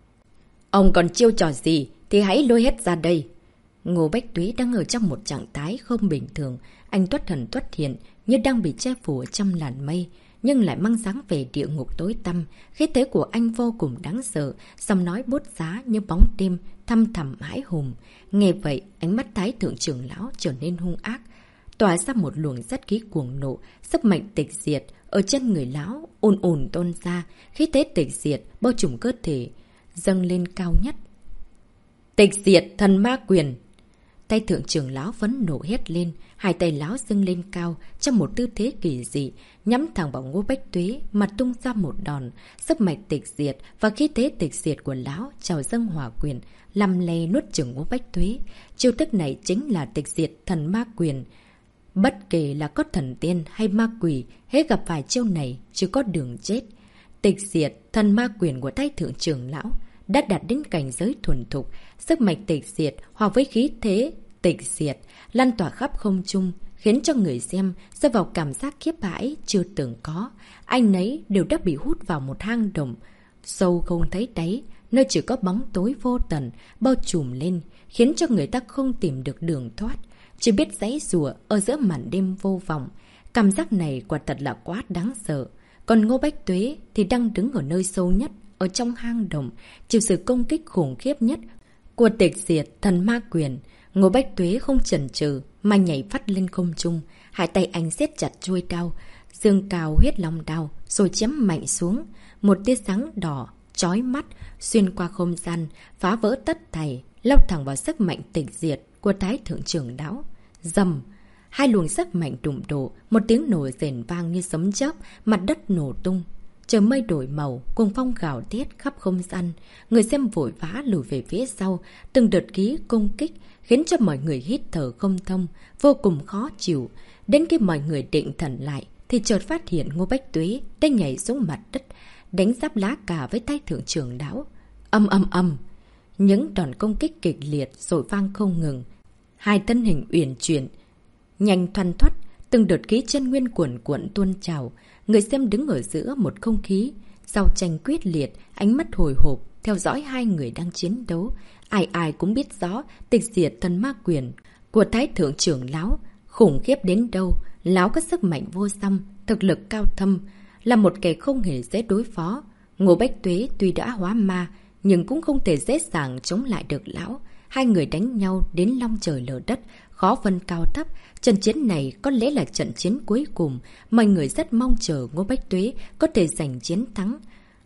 ông còn chiêu trò gì thì hãy lôi hết ra đây. Ngô Bách Tuế đang ở trong một trạng thái không bình thường. Anh toát thần toát hiện như đang bị che phủ ở trong làn mây, nhưng lại mang dáng về địa ngục tối tăm. Khí thế của anh vô cùng đáng sợ, giọng nói bút giá như bóng đêm, thăm thẳm hãi hùng. Nghe vậy, ánh mắt Thái Thượng Trưởng Lão trở nên hung ác, tỏa ra một luồng sát khí cuồng nộ. Sức mạnh tịch diệt ở chân người lão ồn ồn tôn ra, khí thế tịch diệt bao trùm cơ thể, dâng lên cao nhất. Tịch diệt thần ma quyền! Thái Thượng Trưởng Lão phẫn nộ hét lên, hai tay lão dâng lên cao trong một tư thế kỳ dị, nhắm thẳng vào Ngô Bách Tuế mà tung ra một đòn. Sức mạnh tịch diệt và khí thế tịch diệt của lão trào dâng hỏa quyền, lăm le nuốt chửng Ngô Bách Tuế. Chiêu thức này chính là tịch diệt thần ma quyền. Bất kể là có thần tiên hay ma quỷ, hễ gặp phải chiêu này chỉ có đường chết. Tịch diệt thần ma quyền của Thái Thượng Trưởng Lão đã đạt đến cảnh giới thuần thục. Sức mạnh tịch diệt hòa với khí thế tịch diệt lan tỏa khắp không trung, khiến cho người xem rơi vào cảm giác khiếp hãi chưa từng có. Anh nấy đều đã bị hút vào một hang động sâu không thấy đáy, nơi chỉ có bóng tối vô tận bao trùm lên, khiến cho người ta không tìm được đường thoát, chỉ biết giãy giụa ở giữa màn đêm vô vọng. Cảm giác này quả thật là quá đáng sợ. Còn Ngô Bách Tuế thì đang đứng ở nơi sâu nhất ở trong hang động, chịu sự công kích khủng khiếp nhất của tịch diệt thần ma quyền. Ngô Bách Tuế không chần chừ mà nhảy phát lên không trung, hai tay anh siết chặt chuôi đao, dương cao huyết long đao rồi chém mạnh xuống. Một tia sáng đỏ chói mắt xuyên qua không gian, phá vỡ tất thảy, lao thẳng vào sức mạnh tịch diệt của Thái Thượng Trưởng Lão. Rầm! Hai luồng sức mạnh đụng độ, một tiếng nổ rền vang như sấm chớp, mặt đất nổ tung. Trời mây đổi màu, cuồng phong gào thét khắp không gian. Người xem vội vã lùi về phía sau, từng đợt khí công kích khiến cho mọi người hít thở không thông, vô cùng khó chịu. Đến khi mọi người định thần lại thì chợt phát hiện Ngô Bách Tuế đã nhảy xuống mặt đất, đánh giáp lá cà với Thái Thượng Trưởng Lão. Âm âm âm! Những đòn công kích kịch liệt rồi vang không ngừng. Hai thân hình uyển chuyển, nhanh thoăn thoắt, từng đợt khí chân nguyên cuồn cuộn tuôn trào. Người xem đứng ở giữa một không khí giao tranh quyết liệt, ánh mắt hồi hộp theo dõi hai người đang chiến đấu. Ai ai cũng biết rõ tịch diệt thần ma quyền của Thái thượng trưởng lão khủng khiếp đến đâu. Lão có sức mạnh vô song, thực lực cao thâm, là một kẻ không hề dễ đối phó. Ngô Bách Tuế tuy đã hóa ma, nhưng cũng không thể dễ dàng chống lại được lão. Hai người đánh nhau đến long trời lở đất, khó phân cao thấp. Trận chiến này có lẽ là trận chiến cuối cùng. Mọi người rất mong chờ Ngô Bách Tuế có thể giành chiến thắng,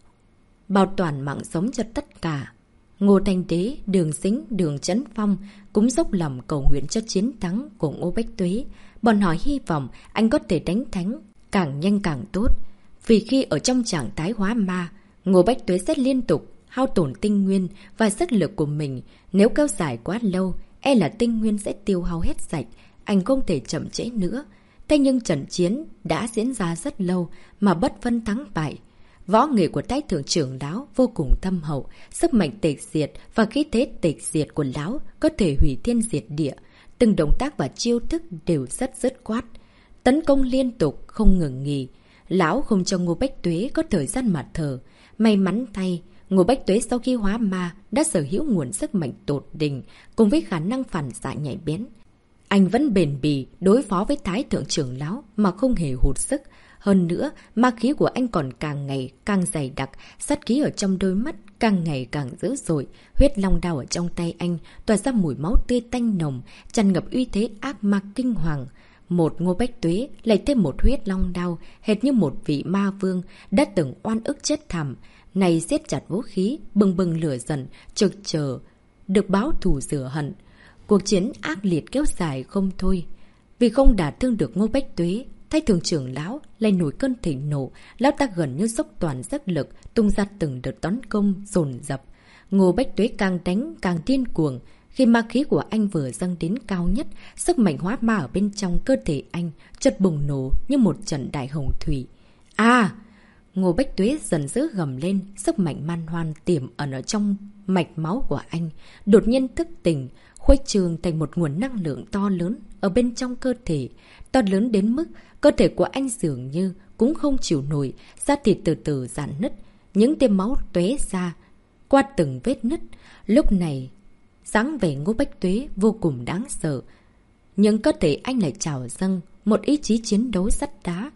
bảo toàn mạng sống cho tất cả. Ngô Thanh Đế, Đường Sính, Đường Chấn Phong cũng dốc lòng cầu nguyện cho chiến thắng của Ngô Bách Tuế. Bọn họ hy vọng anh có thể đánh thắng càng nhanh càng tốt. Vì khi ở trong trạng thái hóa ma, Ngô Bách Tuế sẽ liên tục hao tổn tinh nguyên và sức lực của mình. Nếu kéo dài quá lâu, e là tinh nguyên sẽ tiêu hao hết sạch. Anh không thể chậm trễ nữa. Thế nhưng trận chiến đã diễn ra rất lâu mà bất phân thắng bại. Võ nghệ của Thái thượng trưởng lão vô cùng thâm hậu, sức mạnh tịch diệt và khí thế tịch diệt của lão có thể hủy thiên diệt địa. Từng động tác và chiêu thức đều rất dứt khoát, tấn công liên tục không ngừng nghỉ. Lão không cho Ngô Bách Tuế có thời gian mà thở. May mắn thay, Ngô Bách Tuế sau khi hóa ma đã sở hữu nguồn sức mạnh tột đỉnh cùng với khả năng phản xạ nhạy bén. Anh vẫn bền bỉ đối phó với Thái thượng trưởng lão mà không hề hụt sức. Hơn nữa, ma khí của anh còn càng ngày càng dày đặc, sát khí ở trong đôi mắt càng ngày càng dữ dội. Huyết long đao ở trong tay anh tỏa ra mùi máu tươi tanh nồng, tràn ngập uy thế ác ma kinh hoàng. Một Ngô Bách Tuế lại thêm một huyết long đao, hệt như một vị ma vương đã từng oan ức chết thảm. Này siết chặt vũ khí, bừng bừng lửa giận, trực chờ được báo thù rửa hận. Cuộc chiến ác liệt kéo dài không thôi. Vì không đả thương được Ngô Bách Tuế, Thái thượng trưởng lão lại nổi cơn thịnh nộ. Lão ta gần như dốc toàn sức lực, tung ra từng đợt tấn công dồn dập. Ngô Bách Tuế càng đánh càng điên cuồng. Khi ma khí của anh vừa dâng đến cao nhất, sức mạnh hóa ma ở bên trong cơ thể anh chợt bùng nổ như một trận đại hồng thủy. À! Ngô Bách Tuế dần dữ gầm lên, sức mạnh man hoan tiềm ẩn ở trong mạch máu của anh đột nhiên thức tỉnh, khuếch trương thành một nguồn năng lượng to lớn ở bên trong cơ thể, to lớn đến mức cơ thể của anh dường như cũng không chịu nổi, da thịt từ từ rạn nứt, những tia máu tóe ra qua từng vết nứt. Lúc này, dáng vẻ Ngô Bách Tuế vô cùng đáng sợ, nhưng cơ thể anh lại trào dâng một ý chí chiến đấu sắt đá.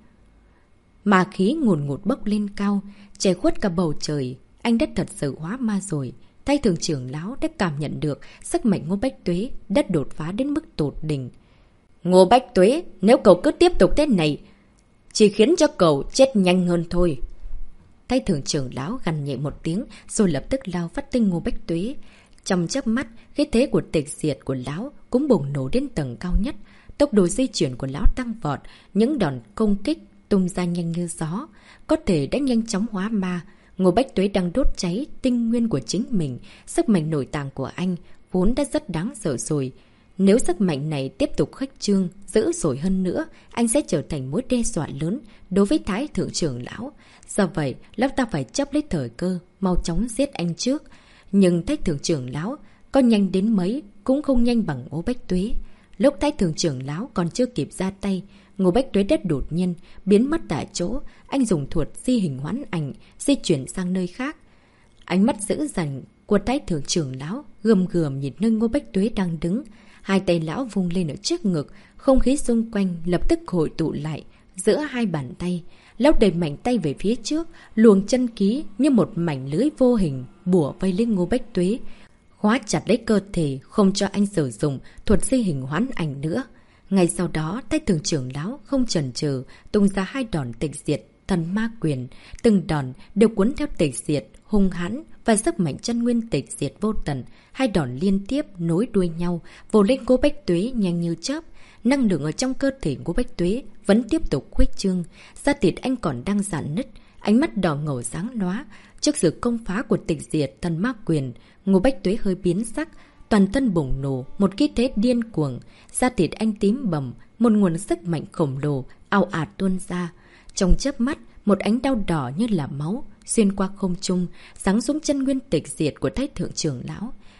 Ma khí ngùn ngụt bốc lên cao, che khuất cả bầu trời. Anh đã thật sự hóa ma rồi. Thái thượng trưởng lão đã cảm nhận được sức mạnh Ngô Bách Tuế đã đột phá đến mức tột đỉnh. Ngô Bách Tuế, nếu cậu cứ tiếp tục thế này, chỉ khiến cho cậu chết nhanh hơn thôi. Thái thượng trưởng lão gằn nhẹ một tiếng rồi lập tức lao phát tinh Ngô Bách Tuế. Trong chớp mắt, khí thế của tịch diệt của lão cũng bùng nổ đến tầng cao nhất. Tốc độ di chuyển của lão tăng vọt, những đòn công kích tung ra nhanh như gió, có thể đã nhanh chóng hóa ma. Ngô Bách Tuế đang đốt cháy tinh nguyên của chính mình. Sức mạnh nội tạng của anh vốn đã rất đáng sợ rồi. Nếu sức mạnh này tiếp tục khuếch trương dữ dội hơn nữa, anh sẽ trở thành mối đe dọa lớn đối với Thái thượng trưởng lão. Do vậy, lão ta phải chấp lấy thời cơ, mau chóng giết anh trước. Nhưng Thái thượng trưởng lão có nhanh đến mấy cũng không nhanh bằng Ngô Bách Tuế. Lúc Thái thượng trưởng lão còn chưa kịp ra tay, Ngô Bách Tuế đất đột nhiên biến mất tại chỗ. Anh dùng thuật di hình hoán ảnh di chuyển sang nơi khác. Ánh mắt dữ dằn của Thái thượng trưởng lão gườm gườm nhìn nơi Ngô Bách Tuế đang đứng. Hai tay lão vung lên ở trước ngực, không khí xung quanh lập tức hội tụ lại giữa hai bàn tay. Lão đẩy mạnh tay về phía trước, luồng chân khí như một mảnh lưới vô hình bủa vây lên Ngô Bách Tuế, khóa chặt lấy cơ thể, không cho anh sử dụng thuật di hình hoán ảnh nữa. Ngay sau đó, Thái thượng trưởng lão không chần chừ tung ra hai đòn tịch diệt thần ma quyền. Từng đòn đều cuốn theo tịch diệt hung hãn và sức mạnh chân nguyên tịch diệt vô tận. Hai đòn liên tiếp nối đuôi nhau vồ lên Ngô Bách Tuế nhanh như chớp. Năng lượng ở trong cơ thể Ngô Bách Tuế vẫn tiếp tục khuếch trương, da thịt anh còn đang rạn nứt, ánh mắt đỏ ngầu sáng lóa trước sự công phá của tịch diệt thần ma quyền. Ngô Bách Tuế hơi biến sắc, toàn thân bùng nổ một khí thế điên cuồng, da thịt anh tím bầm, một nguồn sức mạnh khổng lồ ào ạt tuôn ra. Trong chớp mắt, một ánh đao đỏ như là máu xuyên qua không trung, giáng xuống chân nguyên tịch diệt của Thái thượng trưởng lão.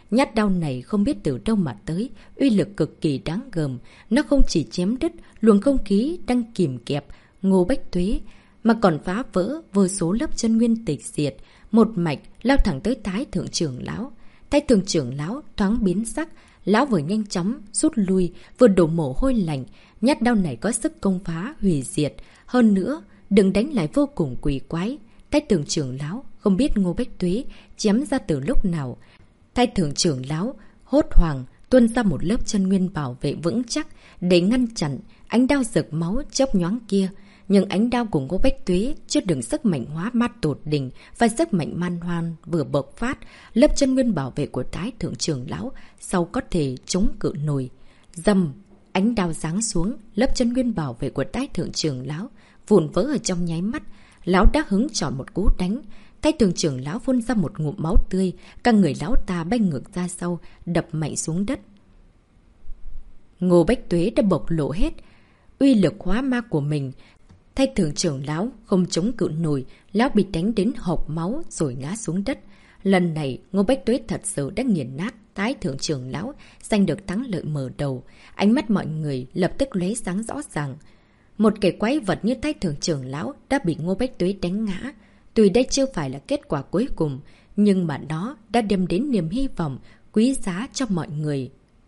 Nhát đao này không biết từ đâu mà tới, uy lực cực kỳ đáng gờm. Nó không chỉ chém đứt luồng không khí đang kìm kẹp Ngô Bách Tuế, mà còn phá vỡ vô số lớp chân nguyên tịch diệt, một mạch lao thẳng tới Thái thượng trưởng lão. Thái thượng trưởng lão thoáng biến sắc, lão vừa nhanh chóng rút lui, vừa đổ mồ hôi lạnh. Nhát đao này có sức công phá hủy diệt, hơn nữa đừng đánh lại vô cùng quỷ quái. Thái thượng trưởng lão không biết Ngô Bách Tuế chém ra từ lúc nào. Thái thượng trưởng lão hốt hoảng tuôn ra một lớp chân nguyên bảo vệ vững chắc để ngăn chặn ánh đao rực máu chớp nhoáng kia. Nhưng ánh đao của Ngô Bách Tuế chưa đựng sức mạnh hóa ma tột đỉnh và sức mạnh man hoan vừa bộc phát, lớp chân nguyên bảo vệ của Thái thượng trưởng lão sau có thể chống cự nổi. Dầm, ánh đao giáng xuống, lớp chân nguyên bảo vệ của Thái thượng trưởng lão vụn vỡ ở trong nháy mắt. Lão đã hứng chọn một cú đánh. Thái thượng trưởng lão phun ra một ngụm máu tươi, cả người lão ta bay ngược ra sau, đập mạnh xuống đất. Ngô Bách Tuế đã bộc lộ hết uy lực hóa ma của mình. Thái thượng trưởng lão không chống cự nổi, lão bị đánh đến hộc máu rồi ngã xuống đất. Lần này Ngô Bách Tuế thật sự đã nghiền nát Thái thượng trưởng lão, giành được thắng lợi mở đầu. Ánh mắt mọi người lập tức lóe sáng rõ ràng. Một kẻ quái vật như Thái thượng trưởng lão đã bị Ngô Bách Tuế đánh ngã. Tuy đây chưa phải là kết quả cuối cùng, nhưng mà nó đã đem đến niềm hy vọng quý giá cho mọi người.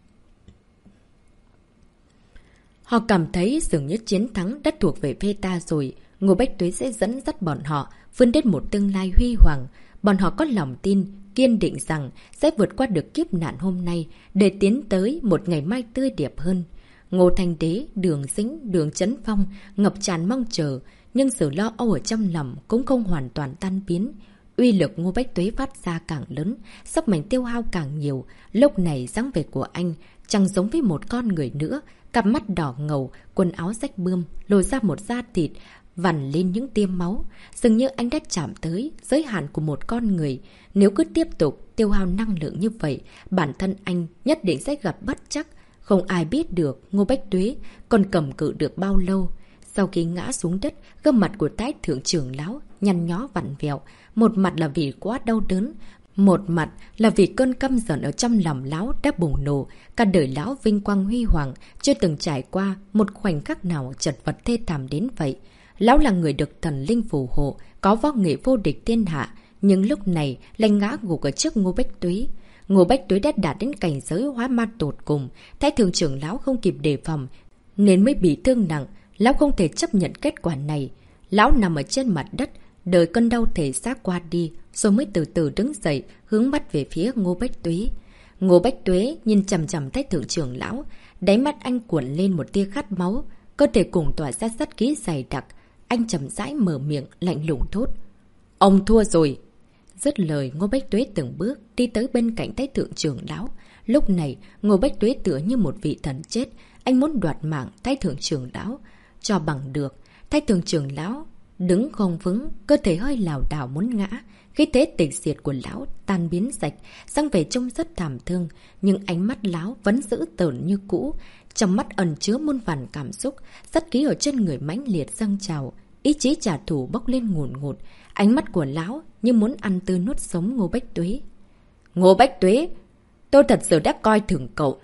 Họ cảm thấy dường như chiến thắng đã thuộc về phe ta rồi. Ngô Bách Tuế sẽ dẫn dắt bọn họ vươn đến một tương lai huy hoàng. Bọn họ có lòng tin, kiên định rằng sẽ vượt qua được kiếp nạn hôm nay để tiến tới một ngày mai tươi đẹp hơn. Ngô Thanh Đế, Đường Dĩnh, Đường Chấn Phong ngập tràn mong chờ, nhưng sự lo âu ở trong lòng cũng không hoàn toàn tan biến. Uy lực Ngô Bách Tuế phát ra càng lớn, sức mạnh tiêu hao càng nhiều. Lúc này dáng vẻ của anh chẳng giống với một con người nữa. Cặp mắt đỏ ngầu, quần áo rách bươm, lồi ra một da thịt, vằn lên những tia máu. Dường như anh đã chạm tới giới hạn của một con người. Nếu cứ tiếp tục tiêu hao năng lượng như vậy, bản thân anh nhất định sẽ gặp bất trắc. Không ai biết được Ngô Bách Tuế còn cầm cự được bao lâu. Sau khi ngã xuống đất, gương mặt của Thái thượng trưởng lão nhăn nhó vặn vẹo. Một mặt là vì quá đau đớn, một mặt là vì cơn căm giận ở trong lòng lão đã bùng nổ. Cả đời lão vinh quang huy hoàng, chưa từng trải qua một khoảnh khắc nào chật vật thê thảm đến vậy. Lão là người được thần linh phù hộ, có võ nghệ vô địch thiên hạ, nhưng lúc này lại ngã gục ở trước Ngô Bách Tuế. Ngô Bách Tuế đã đạt đến cảnh giới hóa ma tột cùng. Thái thượng trưởng lão không kịp đề phòng nên mới bị thương nặng. Lão không thể chấp nhận kết quả này. Lão nằm ở trên mặt đất, đợi cơn đau thể xác qua đi, rồi mới từ từ đứng dậy, hướng mắt về phía Ngô Bách Tuế. Ngô Bách Tuế nhìn chằm chằm Thái thượng trưởng lão, đáy mắt anh cuộn lên một tia khát máu, cơ thể cùng tỏa ra sát khí dày đặc. Anh chậm rãi mở miệng, lạnh lùng thốt: "Ông thua rồi." Dứt lời, Ngô Bách Tuế từng bước đi tới bên cạnh Thái thượng trưởng lão. Lúc này, Ngô Bách Tuế tựa như một vị thần chết, anh muốn đoạt mạng Thái thượng trưởng lão cho bằng được. Thái thượng trưởng lão đứng không vững, cơ thể hơi lảo đảo muốn ngã. Khí thế tịch diệt của lão tan biến sạch, sang về trông rất thảm thương, nhưng ánh mắt lão vẫn giữ tợn như cũ. Trong mắt ẩn chứa muôn vàn cảm xúc, sát khí ở trên người mãnh liệt dâng trào, ý chí trả thù bốc lên ngùn ngụt. Ánh mắt của lão như muốn ăn tươi nuốt sống Ngô Bách Tuế. "Ngô Bách Tuế, tôi thật sự đã coi thường cậu."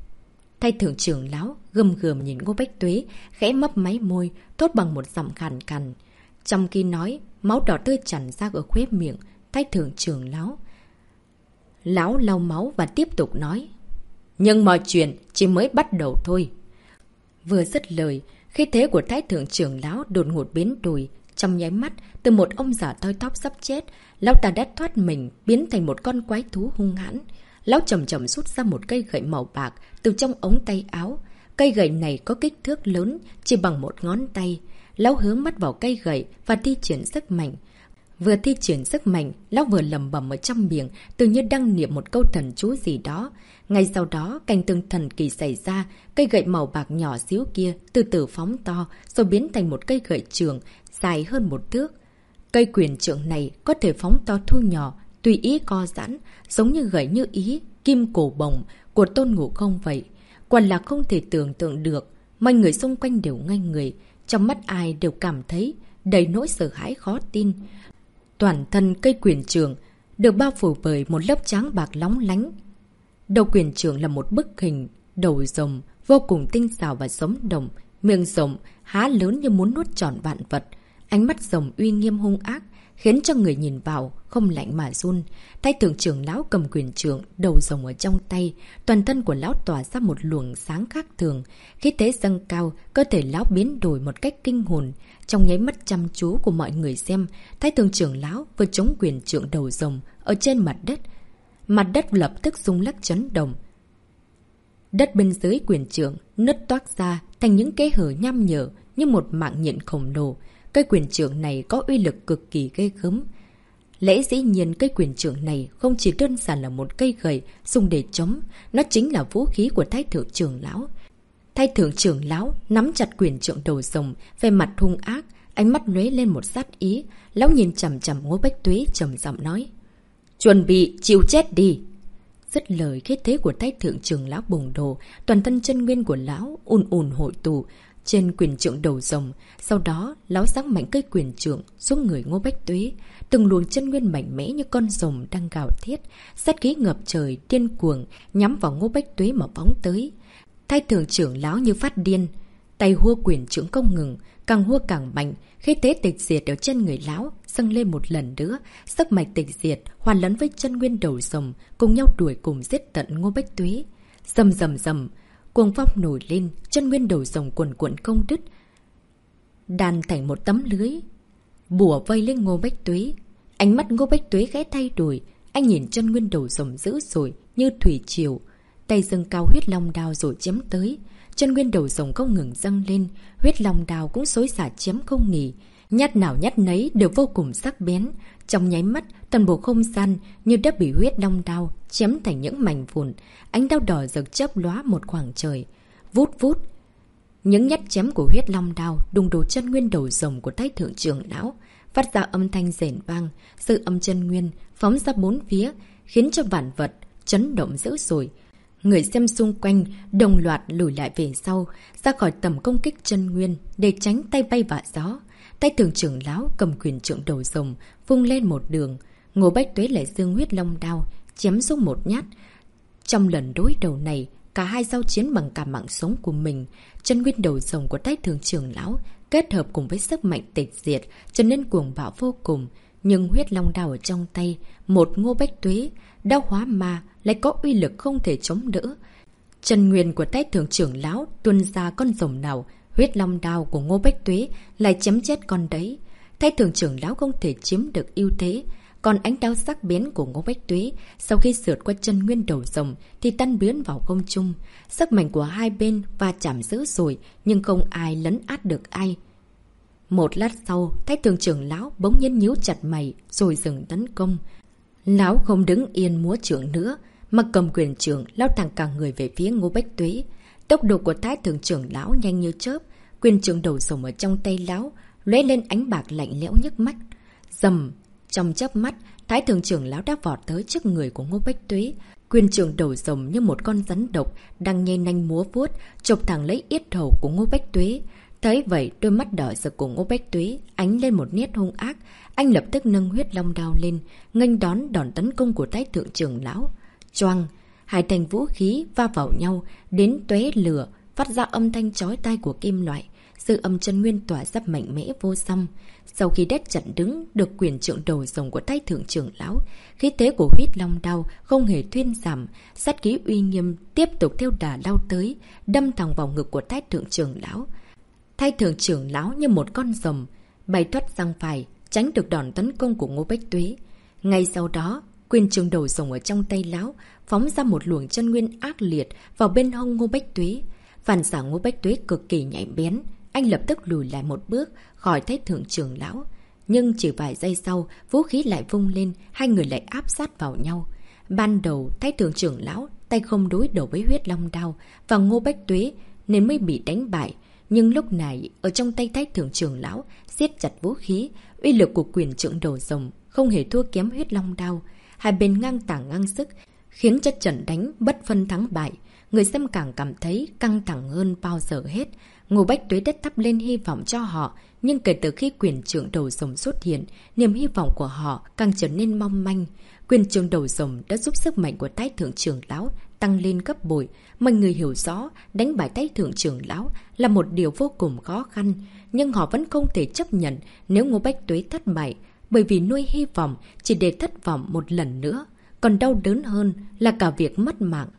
Thái thượng trưởng lão gầm gầm nhìn Ngô Bách Tuế, khẽ mấp máy môi, thốt bằng một giọng khàn khàn. Trong khi nói, máu đỏ tươi tràn ra ở khóe miệng Thái thượng trưởng lão. Lão lau máu và tiếp tục nói: "Nhưng mọi chuyện chỉ mới bắt đầu thôi." Vừa dứt lời, khí thế của Thái thượng trưởng lão đột ngột biến đổi. Trong nháy mắt, từ một ông già thoi thóp sắp chết, lão ta đã thoát mình, biến thành một con quái thú hung hãn. Lão chậm chậm rút ra một cây gậy màu bạc từ trong ống tay áo. Cây gậy này có kích thước lớn, chỉ bằng một ngón tay. Lão hướng mắt vào cây gậy và thi triển sức mạnh. Vừa thi triển sức mạnh, lão vừa lẩm bẩm ở trong miệng, tự như đang niệm một câu thần chú gì đó. Ngay sau đó, cảnh tượng thần kỳ xảy ra, cây gậy màu bạc nhỏ xíu kia từ từ phóng to, rồi biến thành một cây gậy trường dài hơn một thước. Cây quyền trượng này có thể phóng to thu nhỏ, tùy ý co giãn, giống như gậy như ý, kim cổ bồng của Tôn Ngộ Không vậy. Quả là không thể tưởng tượng được, mọi người xung quanh đều ngây người, trong mắt ai đều cảm thấy đầy nỗi sợ hãi khó tin. Toàn thân cây quyền trường được bao phủ bởi một lớp trắng bạc lóng lánh, Đầu quyền trưởng là một bức hình đầu rồng vô cùng tinh xảo và sống động, miệng rồng há lớn như muốn nuốt trọn vạn vật. Ánh mắt rồng uy nghiêm hung ác, khiến cho người nhìn vào không lạnh mà run. Thái thượng trưởng lão cầm quyền trưởng, đầu rồng ở trong tay, toàn thân của lão tỏa ra một luồng sáng khác thường, khí thế dâng cao, cơ thể lão biến đổi một cách kinh hồn. Trong nháy mắt chăm chú của mọi người xem, thái thượng trưởng lão vừa chống quyền trưởng đầu rồng ở trên mặt đất. Mặt đất lập tức rung lắc chấn động. Đất bên dưới quyền trưởng nứt toác ra thành những kẽ hở nham nhở như một mạng nhện khổng lồ. Cây quyền trưởng này có uy lực cực kỳ ghê gớm. Lẽ dĩ nhiên cây quyền trưởng này không chỉ đơn giản là một cây gậy dùng để chống, nó chính là vũ khí của thái thượng trưởng lão. Thái thượng trưởng lão nắm chặt quyền trưởng đầu rồng, về mặt hung ác, ánh mắt lóe lên một sát ý. Lão nhìn chằm chằm Ngô Bách Tuế trầm giọng nói: "Chuẩn bị chịu chết đi!" Dứt lời, khí thế của thái thượng trưởng lão bùng nổ, toàn thân chân nguyên của lão ùn ùn hội tụ trên quyền trưởng đầu rồng. Sau đó, lão giáng mạnh cây quyền trưởng xuống người Ngô Bách Tuế. Từng luồng chân nguyên mạnh mẽ như con rồng đang gào thét, sát khí ngập trời, điên cuồng, nhắm vào Ngô Bách Tuế mà phóng tới. Thái thượng trưởng lão như phát điên, tay hua quyền trưởng không ngừng, càng hua càng mạnh, khí thế tịch diệt ở trên người lão dâng lên một lần nữa, sức mạnh tịch diệt hòa lẫn với chân nguyên đầu rồng, cùng nhau đuổi cùng giết tận Ngô Bách Tuế. Rầm rầm rầm, cuồng phong nổi lên, chân nguyên đầu rồng cuồn cuộn không đứt, đàn thành một tấm lưới bùa vây lên Ngô Bách Tuế. Ánh mắt Ngô Bách Tuế khẽ thay đổi, anh nhìn chân nguyên đầu rồng dữ dội như thủy triều, tay dâng cao huyết long đao rồi chém tới. Chân nguyên đầu rồng không ngừng dâng lên, huyết long đao cũng xối xả chém không nghỉ, nhát nào nhát nấy đều vô cùng sắc bén. Trong nháy mắt, toàn bộ không gian như đã bị huyết long đao chém thành những mảnh vụn. Ánh đao đỏ rực chớp lóa một khoảng trời. Vút vút, những nhát chém của huyết long đao đụng đổ chân nguyên đầu rồng của thái thượng trưởng lão, phát ra âm thanh rền vang. Sự âm chân nguyên phóng ra bốn phía, khiến cho vạn vật chấn động dữ dội. Người xem xung quanh đồng loạt lùi lại về sau, ra khỏi tầm công kích chân nguyên để tránh tay bay vạ gió. Tay thượng trưởng lão cầm quyền trưởng đầu rồng vung lên một đường, Ngô Bách Tuế lại dương huyết long đao chém xuống một nhát. Trong lần đối đầu này, cả hai giao chiến bằng cả mạng sống của mình. Chân nguyên đầu rồng của thái thượng trưởng lão kết hợp cùng với sức mạnh tịch diệt trở nên cuồng bạo vô cùng. Nhưng huyết long đao ở trong tay một Ngô Bách Tuế, đao hóa ma, lại có uy lực không thể chống đỡ. Chân nguyên của thái thượng trưởng lão tuôn ra con rồng nào, huyết long đao của Ngô Bách Tuế lại chém chết con đấy. Thái thượng trưởng lão không thể chiếm được ưu thế. Còn ánh đao sắc bén của Ngô Bách Tuế sau khi sượt qua chân nguyên đầu rồng thì tan biến vào không trung. Sức mạnh của hai bên va chạm dữ dội, nhưng không ai lấn át được ai. Một lát sau, thái thượng trưởng lão bỗng nhiên nhíu chặt mày rồi dừng tấn công. Lão không đứng yên múa trưởng nữa, mà cầm quyền trưởng lao thẳng cả người về phía Ngô Bách Tuế. Tốc độ của thái thượng trưởng lão nhanh như chớp, quyền trưởng đầu rồng ở trong tay lão lóe lên ánh bạc lạnh lẽo nhức mắt. Rầm, trong chớp mắt, thái thượng trưởng lão đã vọt tới trước người của Ngô Bách Tuế. Quyền trưởng đầu rồng như một con rắn độc đang nhe nanh múa vuốt, chộp thẳng lấy yết hầu của Ngô Bách Tuế. Thấy vậy, đôi mắt đỏ rực của Ngô Bách Tuế ánh lên một nét hung ác. Anh lập tức nâng huyết long đao lên, nghênh đón đòn tấn công của thái thượng trưởng lão. Choang, hai thanh vũ khí va vào nhau, đến tóe lửa, phát ra âm thanh chói tai của kim loại. Sự âm chân nguyên tỏa ra mạnh mẽ vô song. Sau khi đét chặn đứng được quyền trưởng đầu rồng của thái thượng trưởng lão, khí thế của huyết long đao không hề thuyên giảm, sát khí uy nghiêm tiếp tục theo đà lao tới, đâm thẳng vào ngực của thái thượng trưởng lão. Thái thượng trưởng lão như một con rồng bay thoát sang phải, tránh được đòn tấn công của Ngô Bách Tuế. Ngay sau đó, quyền trưởng đầu rồng ở trong tay lão phóng ra một luồng chân nguyên ác liệt vào bên hông Ngô Bách Tuế. Phản xạ Ngô Bách Tuế cực kỳ nhạy bén, anh lập tức lùi lại một bước khỏi thái thượng trưởng lão. Nhưng chỉ vài giây sau, vũ khí lại vung lên, hai người lại áp sát vào nhau. Ban đầu, thái thượng trưởng lão tay không đối đầu với huyết long đao và Ngô Bách Tuế nên mới bị đánh bại. Nhưng lúc này, ở trong tay thái thượng trưởng lão siết chặt vũ khí, uy lực của quyền trưởng đầu rồng không hề thua kém huyết long đao. Hai bên ngang tảng ngang sức, khiến cho trận đánh bất phân thắng bại. Người xem càng cảm thấy căng thẳng hơn bao giờ hết. Ngô Bách Tuế đã thắp lên hy vọng cho họ, nhưng kể từ khi quyền trưởng đầu rồng xuất hiện, niềm hy vọng của họ càng trở nên mong manh. Quyền trượng đầu rồng đã giúp sức mạnh của Thái thượng trưởng lão tăng lên gấp bội. Mọi người hiểu rõ đánh bại Thái thượng trưởng lão là một điều vô cùng khó khăn, nhưng họ vẫn không thể chấp nhận nếu Ngô Bách Tuế thất bại, bởi vì nuôi hy vọng chỉ để thất vọng một lần nữa, còn đau đớn hơn là cả việc mất mạng.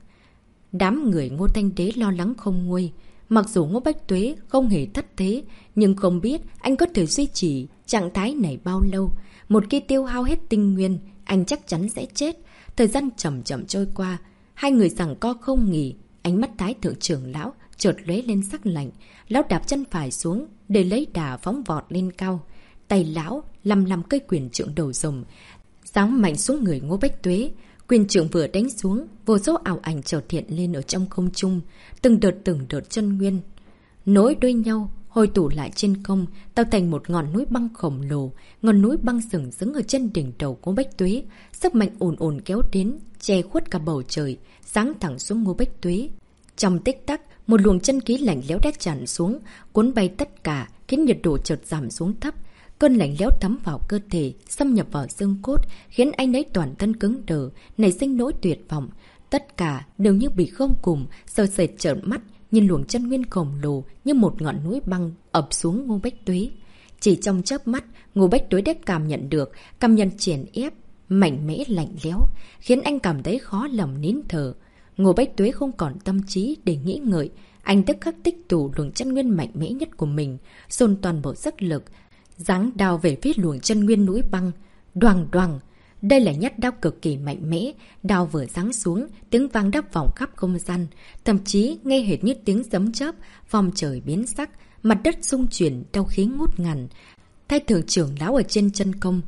Đám người Ngô Thanh Đế lo lắng không nguôi. Mặc dù Ngô Bách Tuế không hề thất thế, nhưng không biết anh có thể duy trì trạng thái này bao lâu. Một khi tiêu hao hết tinh nguyên, anh chắc chắn sẽ chết. Thời gian chậm chậm trôi qua, hai người giằng co không nghỉ. Ánh mắt Thái thượng trưởng lão chợt lóe lên sắc lạnh. Lão đạp chân phải xuống để lấy đà phóng vọt lên cao. Tay lão lăm lăm cây quyền trượng đầu rồng, giáng mạnh xuống người Ngô Bách Tuế. Quyền trượng vừa đánh xuống, vô số ảo ảnh chợt hiện lên ở trong không trung, từng đợt từng đợt chân nguyên nối đuôi nhau hồi tụ lại trên không, tạo thành một ngọn núi băng khổng lồ. Ngọn núi băng sừng sững ở trên đỉnh đầu Ngô Bách Tuế, sức mạnh ồn ồn kéo đến, che khuất cả bầu trời, giáng thẳng xuống Ngô Bách Tuế. Trong tích tắc, một luồng chân khí lạnh lẽo đã tràn xuống, cuốn bay tất cả, khiến nhiệt độ chợt giảm xuống thấp. Cơn lạnh lẽo thấm vào cơ thể, xâm nhập vào xương cốt, khiến anh ấy toàn thân cứng đờ, nảy sinh nỗi tuyệt vọng. Tất cả đều như bị không cùng, sợ sệt trợn mắt, nhìn luồng chân nguyên khổng lồ như một ngọn núi băng ập xuống Ngô Bách Tuế. Chỉ trong chớp mắt, Ngô Bách Tuế đã cảm nhận được, cảm nhận chèn ép, mạnh mẽ lạnh lẽo, khiến anh cảm thấy khó lòng nín thở. Ngô Bách Tuế không còn tâm trí để nghĩ ngợi, anh tức khắc tích tụ luồng chân nguyên mạnh mẽ nhất của mình, dồn toàn bộ sức lực, giáng đao về phía luồng chân nguyên núi băng. Đoàng đoàng, đây là nhát đao cực kỳ mạnh mẽ. Đao vừa giáng xuống, tiếng vang đáp vọng khắp không gian, thậm chí nghe hệt như tiếng sấm chớp. Vòng trời biến sắc, mặt đất xung chuyển, đau khí ngút ngàn. Thái thượng trưởng lão ở trên chân công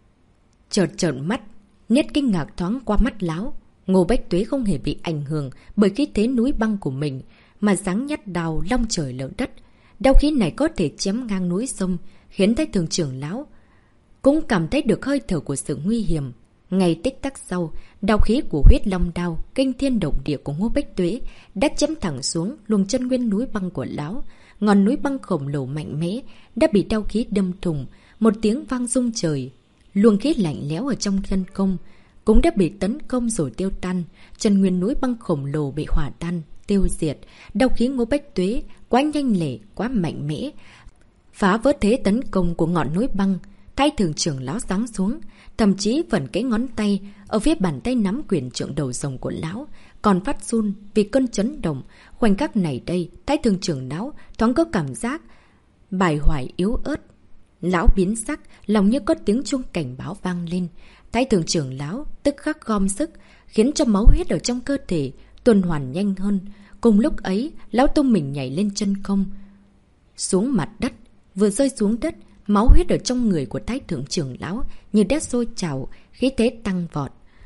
chợt trợn mắt, nét kinh ngạc thoáng qua mắt lão. Ngô Bách Tuế không hề bị ảnh hưởng bởi khí thế núi băng của mình, mà giáng nhát đao long trời lở đất. Đao khí này có thể chém ngang núi sông, khiến Thái thượng trưởng lão cũng cảm thấy được hơi thở của sự nguy hiểm. Ngay tích tắc sau, đao khí của huyết long đao kinh thiên động địa của Ngô Bách Tuế đã chém thẳng xuống luồng chân nguyên núi băng của lão. Ngọn núi băng khổng lồ mạnh mẽ đã bị đao khí đâm thủng, một tiếng vang rung trời. Luồng khí lạnh lẽo ở trong chân công cũng đã bị tấn công rồi tiêu tan. Chân nguyên núi băng khổng lồ bị hỏa tan, tiêu diệt. Đao khí Ngô Bách Tuế quá nhanh lẻ, quá mạnh mẽ, phá vỡ thế tấn công của ngọn núi băng. Thái thượng trưởng lão giáng xuống, thậm chí vẫn cái ngón tay ở phía bàn tay nắm quyền trượng đầu rồng của lão còn phát run vì cơn chấn động. Khoảnh khắc này đây, Thái thượng trưởng lão thoáng có cảm giác bài hoài yếu ớt. Lão biến sắc, lòng như có tiếng chuông cảnh báo vang lên. Thái thượng trưởng lão tức khắc gom sức, khiến cho máu huyết ở trong cơ thể tuần hoàn nhanh hơn. Cùng lúc ấy, lão tung mình nhảy lên chân không, xuống mặt đất. Vừa rơi xuống đất, máu huyết ở trong người của Thái thượng trưởng lão như đã sôi trào, khí thế tăng vọt.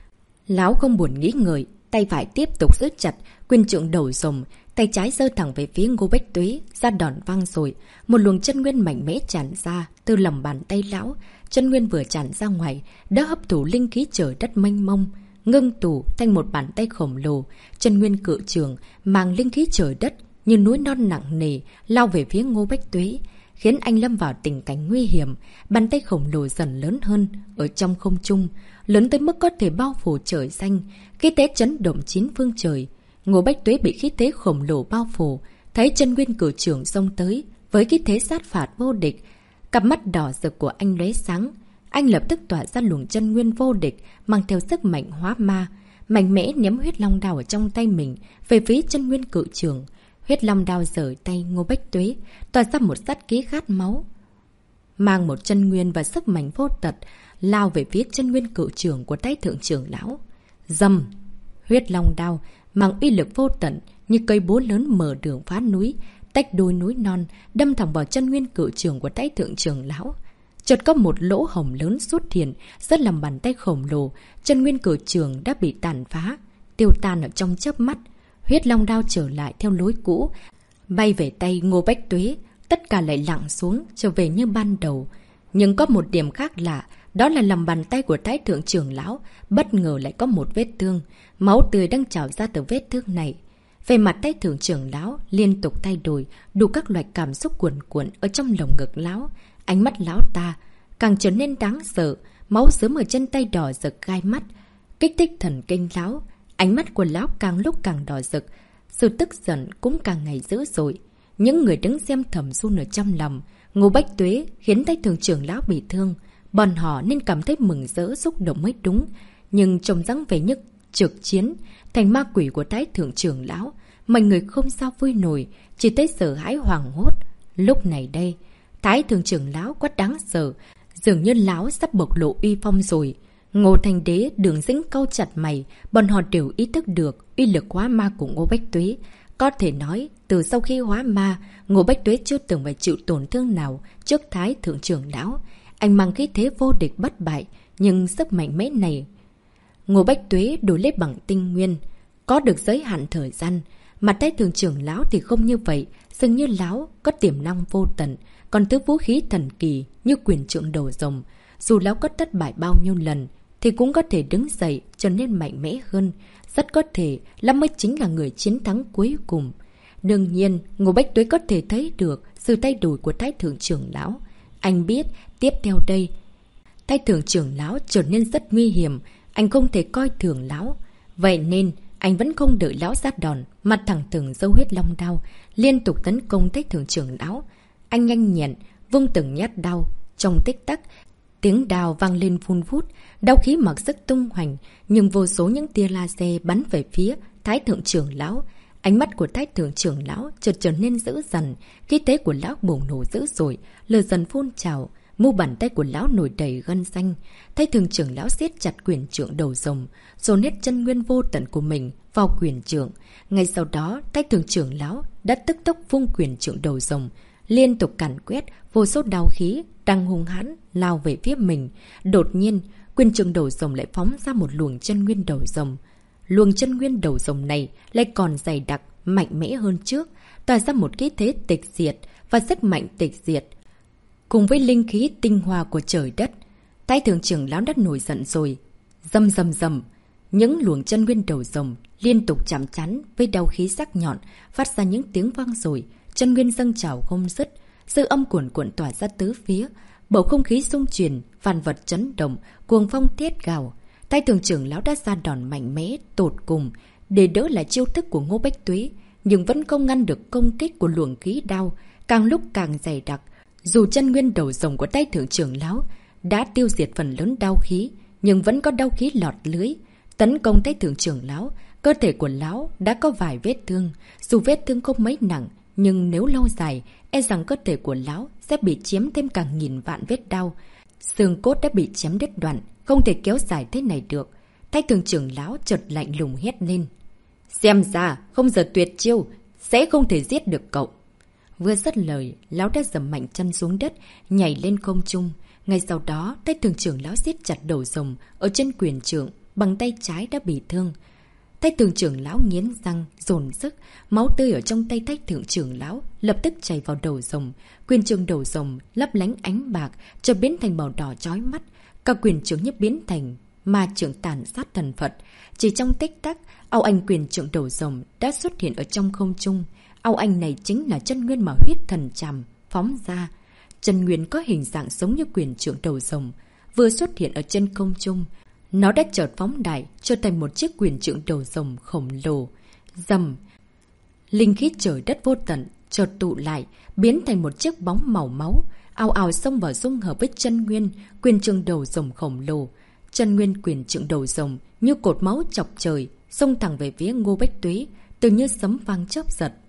Lão không buồn nghĩ ngợi, tay phải tiếp tục giữ chặt quyền trượng đầu rồng, tay trái giơ thẳng về phía Ngô Bách Tuế. Ra đòn vang rồi, một luồng chân nguyên mạnh mẽ tràn ra từ lòng bàn tay lão. Chân nguyên vừa tràn ra ngoài đã hấp thụ linh khí trời đất mênh mông, ngưng tụ thành một bàn tay khổng lồ. Chân nguyên cự trường mang linh khí trời đất như núi non nặng nề lao về phía Ngô Bách Tuế, khiến anh lâm vào tình cảnh nguy hiểm. Bàn tay khổng lồ dần lớn hơn ở trong không trung, lớn tới mức có thể bao phủ trời xanh, khí thế chấn động chín phương trời. Ngô Bách Tuế bị khí thế khổng lồ bao phủ, thấy chân nguyên cử trường xông tới với khí thế sát phạt vô địch. Cặp mắt đỏ rực của anh lóe sáng, anh lập tức tỏa ra luồng chân nguyên vô địch, mang theo sức mạnh hóa ma, mạnh mẽ ném huyết long đao ở trong tay mình về phía chân nguyên cự trường. Huyết long đao rời tay Ngô Bách Tuế, tỏa ra một sát khí khát máu, mang một chân nguyên và sức mạnh vô tật, lao về phía chân nguyên cự trường của Thái thượng trưởng lão. Dầm! Huyết long đao mang uy lực vô tận như cây búa lớn mở đường phá núi, tách đôi núi non, đâm thẳng vào chân nguyên cự trường của Thái thượng trưởng lão. Chợt có một lỗ hổng lớn xuất hiện rất làm bàn tay khổng lồ, chân nguyên cự trường đã bị tàn phá, tiêu tan ở trong chớp mắt. Huyết long đao trở lại theo lối cũ, bay về tay Ngô Bách Tuế. Tất cả lại lặng xuống, trở về như ban đầu. Nhưng có một điểm khác lạ, đó là lòng bàn tay của Thái thượng trưởng lão bất ngờ lại có một vết thương, máu tươi đang trào ra từ vết thương này. Về mặt Thái thượng trưởng lão liên tục thay đổi, đủ các loại cảm xúc cuồn cuộn ở trong lồng ngực lão. Ánh mắt lão ta càng trở nên đáng sợ, máu sớm ở chân tay đỏ rực gai mắt. kích thích thần kinh lão. Ánh mắt của lão càng lúc càng đỏ rực, sự tức giận cũng càng ngày dữ dội. Những người đứng xem thầm run ở trong lòng. Ngô Bách Tuế khiến Thái Thượng trưởng lão bị thương, bọn họ nên cảm thấy mừng rỡ xúc động mới đúng. Nhưng trông dáng vẻ nhất trực chiến thành ma quỷ của Thái Thượng trưởng lão, mọi người không sao vui nổi, chỉ thấy sợ hãi hoảng hốt. Lúc này đây, Thái Thượng trưởng lão quá đáng sợ, dường như lão sắp bộc lộ uy phong rồi. Ngô Thành Đế, Đường Dĩnh cau chặt mày, bọn họ đều ý thức được uy lực hóa ma của Ngô Bách Tuế. Có thể nói, từ sau khi hóa ma, Ngô Bách Tuế chưa từng phải chịu tổn thương nào trước Thái Thượng trưởng lão. Anh mang khí thế vô địch bất bại, nhưng sức mạnh mẽ này Ngô Bách Tuế đổi lấy bằng tinh nguyên, có được giới hạn thời gian. Mà Thái Thượng trưởng lão thì không như vậy, dường như lão có tiềm năng vô tận, còn thứ vũ khí thần kỳ như quyền trượng đầu rồng. Dù lão có thất bại bao nhiêu lần, thì cũng có thể đứng dậy trở nên mạnh mẽ hơn. Rất có thể là mới chính là người chiến thắng cuối cùng. Đương nhiên, Ngô Bách Tuế có thể thấy được sự thay đổi của Thái Thượng trưởng lão. Anh biết, tiếp theo đây, Thái Thượng trưởng lão trở nên rất nguy hiểm, anh không thể coi thường lão. Vậy nên, anh vẫn không đợi lão ra đòn, mặt thẳng thừng dâu huyết long đao, liên tục tấn công Thái Thượng trưởng lão. Anh nhanh nhẹn, vung từng nhát đao. Trong tích tắc, tiếng đao vang lên vun vút, đao khí mặc sức tung hoành, nhưng vô số những tia laser bắn về phía Thái Thượng trưởng lão. Ánh mắt của Thái Thượng trưởng lão chợt trở nên dữ dằn, khí thế của lão bùng nổ dữ dội, lửa dần phun trào, mu bàn tay của lão nổi đầy gân xanh. Thái Thượng trưởng lão siết chặt quyền trượng đầu rồng, dồn hết chân nguyên vô tận của mình vào quyền trượng. Ngay sau đó, Thái Thượng trưởng lão đã tức tốc vung quyền trượng đầu rồng, liên tục càn quét vô số đao khí đang hung hãn lao về phía mình. Đột nhiên, quyền trượng đầu rồng lại phóng ra một luồng chân nguyên đầu rồng. Luồng chân nguyên đầu rồng này lại còn dày đặc, mạnh mẽ hơn trước, tỏa ra một khí thế tịch diệt và sức mạnh tịch diệt. Cùng với linh khí tinh hoa của trời đất, Thái Thượng trưởng lão đã nổi giận rồi. Rầm rầm rầm, những luồng chân nguyên đầu rồng liên tục chạm trán với đao khí sắc nhọn, phát ra những tiếng vang rồi, chân nguyên dâng trào không dứt, dư âm cuồn cuộn tỏa ra tứ phía, bầu không khí xung truyền, vạn vật chấn động, cuồng phong tiết gào. Thái Thượng trưởng lão đã ra đòn mạnh mẽ tột cùng để đỡ lại chiêu thức của Ngô Bách Tuế, nhưng vẫn không ngăn được công kích của luồng khí đao càng lúc càng dày đặc. Dù chân nguyên đầu rồng của Thái Thượng trưởng lão đã tiêu diệt phần lớn đao khí, nhưng vẫn có đao khí lọt lưới tấn công Thái Thượng trưởng lão. Cơ thể của lão đã có vài vết thương, dù vết thương không mấy nặng, nhưng nếu lâu dài, e rằng cơ thể của lão sẽ bị chém thêm càng nghìn vạn vết đau. Xương cốt đã bị chém đứt đoạn, không thể kéo dài thế này được. Thái Thượng trưởng lão chợt lạnh lùng hét lên: "Xem ra, không giờ tuyệt chiêu, sẽ không thể giết được cậu." Vừa dứt lời, lão đã giẫm mạnh chân xuống đất, nhảy lên không trung. Ngay sau đó, Thái Thượng trưởng lão siết chặt đầu rồng ở trên quyền trượng, bằng tay trái đã bị thương. Thái Thượng trưởng lão nghiến răng, dồn sức, máu tươi ở trong tay Thái Thượng trưởng lão lập tức chảy vào đầu rồng. Quyền trượng đầu rồng lấp lánh ánh bạc, chợt biến thành màu đỏ chói mắt. Cả quyền trượng như biến thành ma trượng tàn sát thần Phật. Chỉ trong tích tắc, ảo ảnh quyền trượng đầu rồng đã xuất hiện ở trong không trung. Ảo ảnh này chính là chân nguyên mà huyết thần trảm phóng ra. Chân nguyên có hình dạng giống như quyền trượng đầu rồng, vừa xuất hiện ở trên không trung, nó đã chợt phóng đại, trở thành một chiếc quyền trượng đầu rồng khổng lồ. Rầm! Linh khí trời đất vô tận chợt tụ lại, biến thành một chiếc bóng màu máu, ào ào xông vào dung hợp với chân nguyên quyền trượng đầu rồng khổng lồ. Chân nguyên quyền trượng đầu rồng như cột máu chọc trời, xông thẳng về phía Ngô Bách Tuế, tự như sấm vang chớp giật.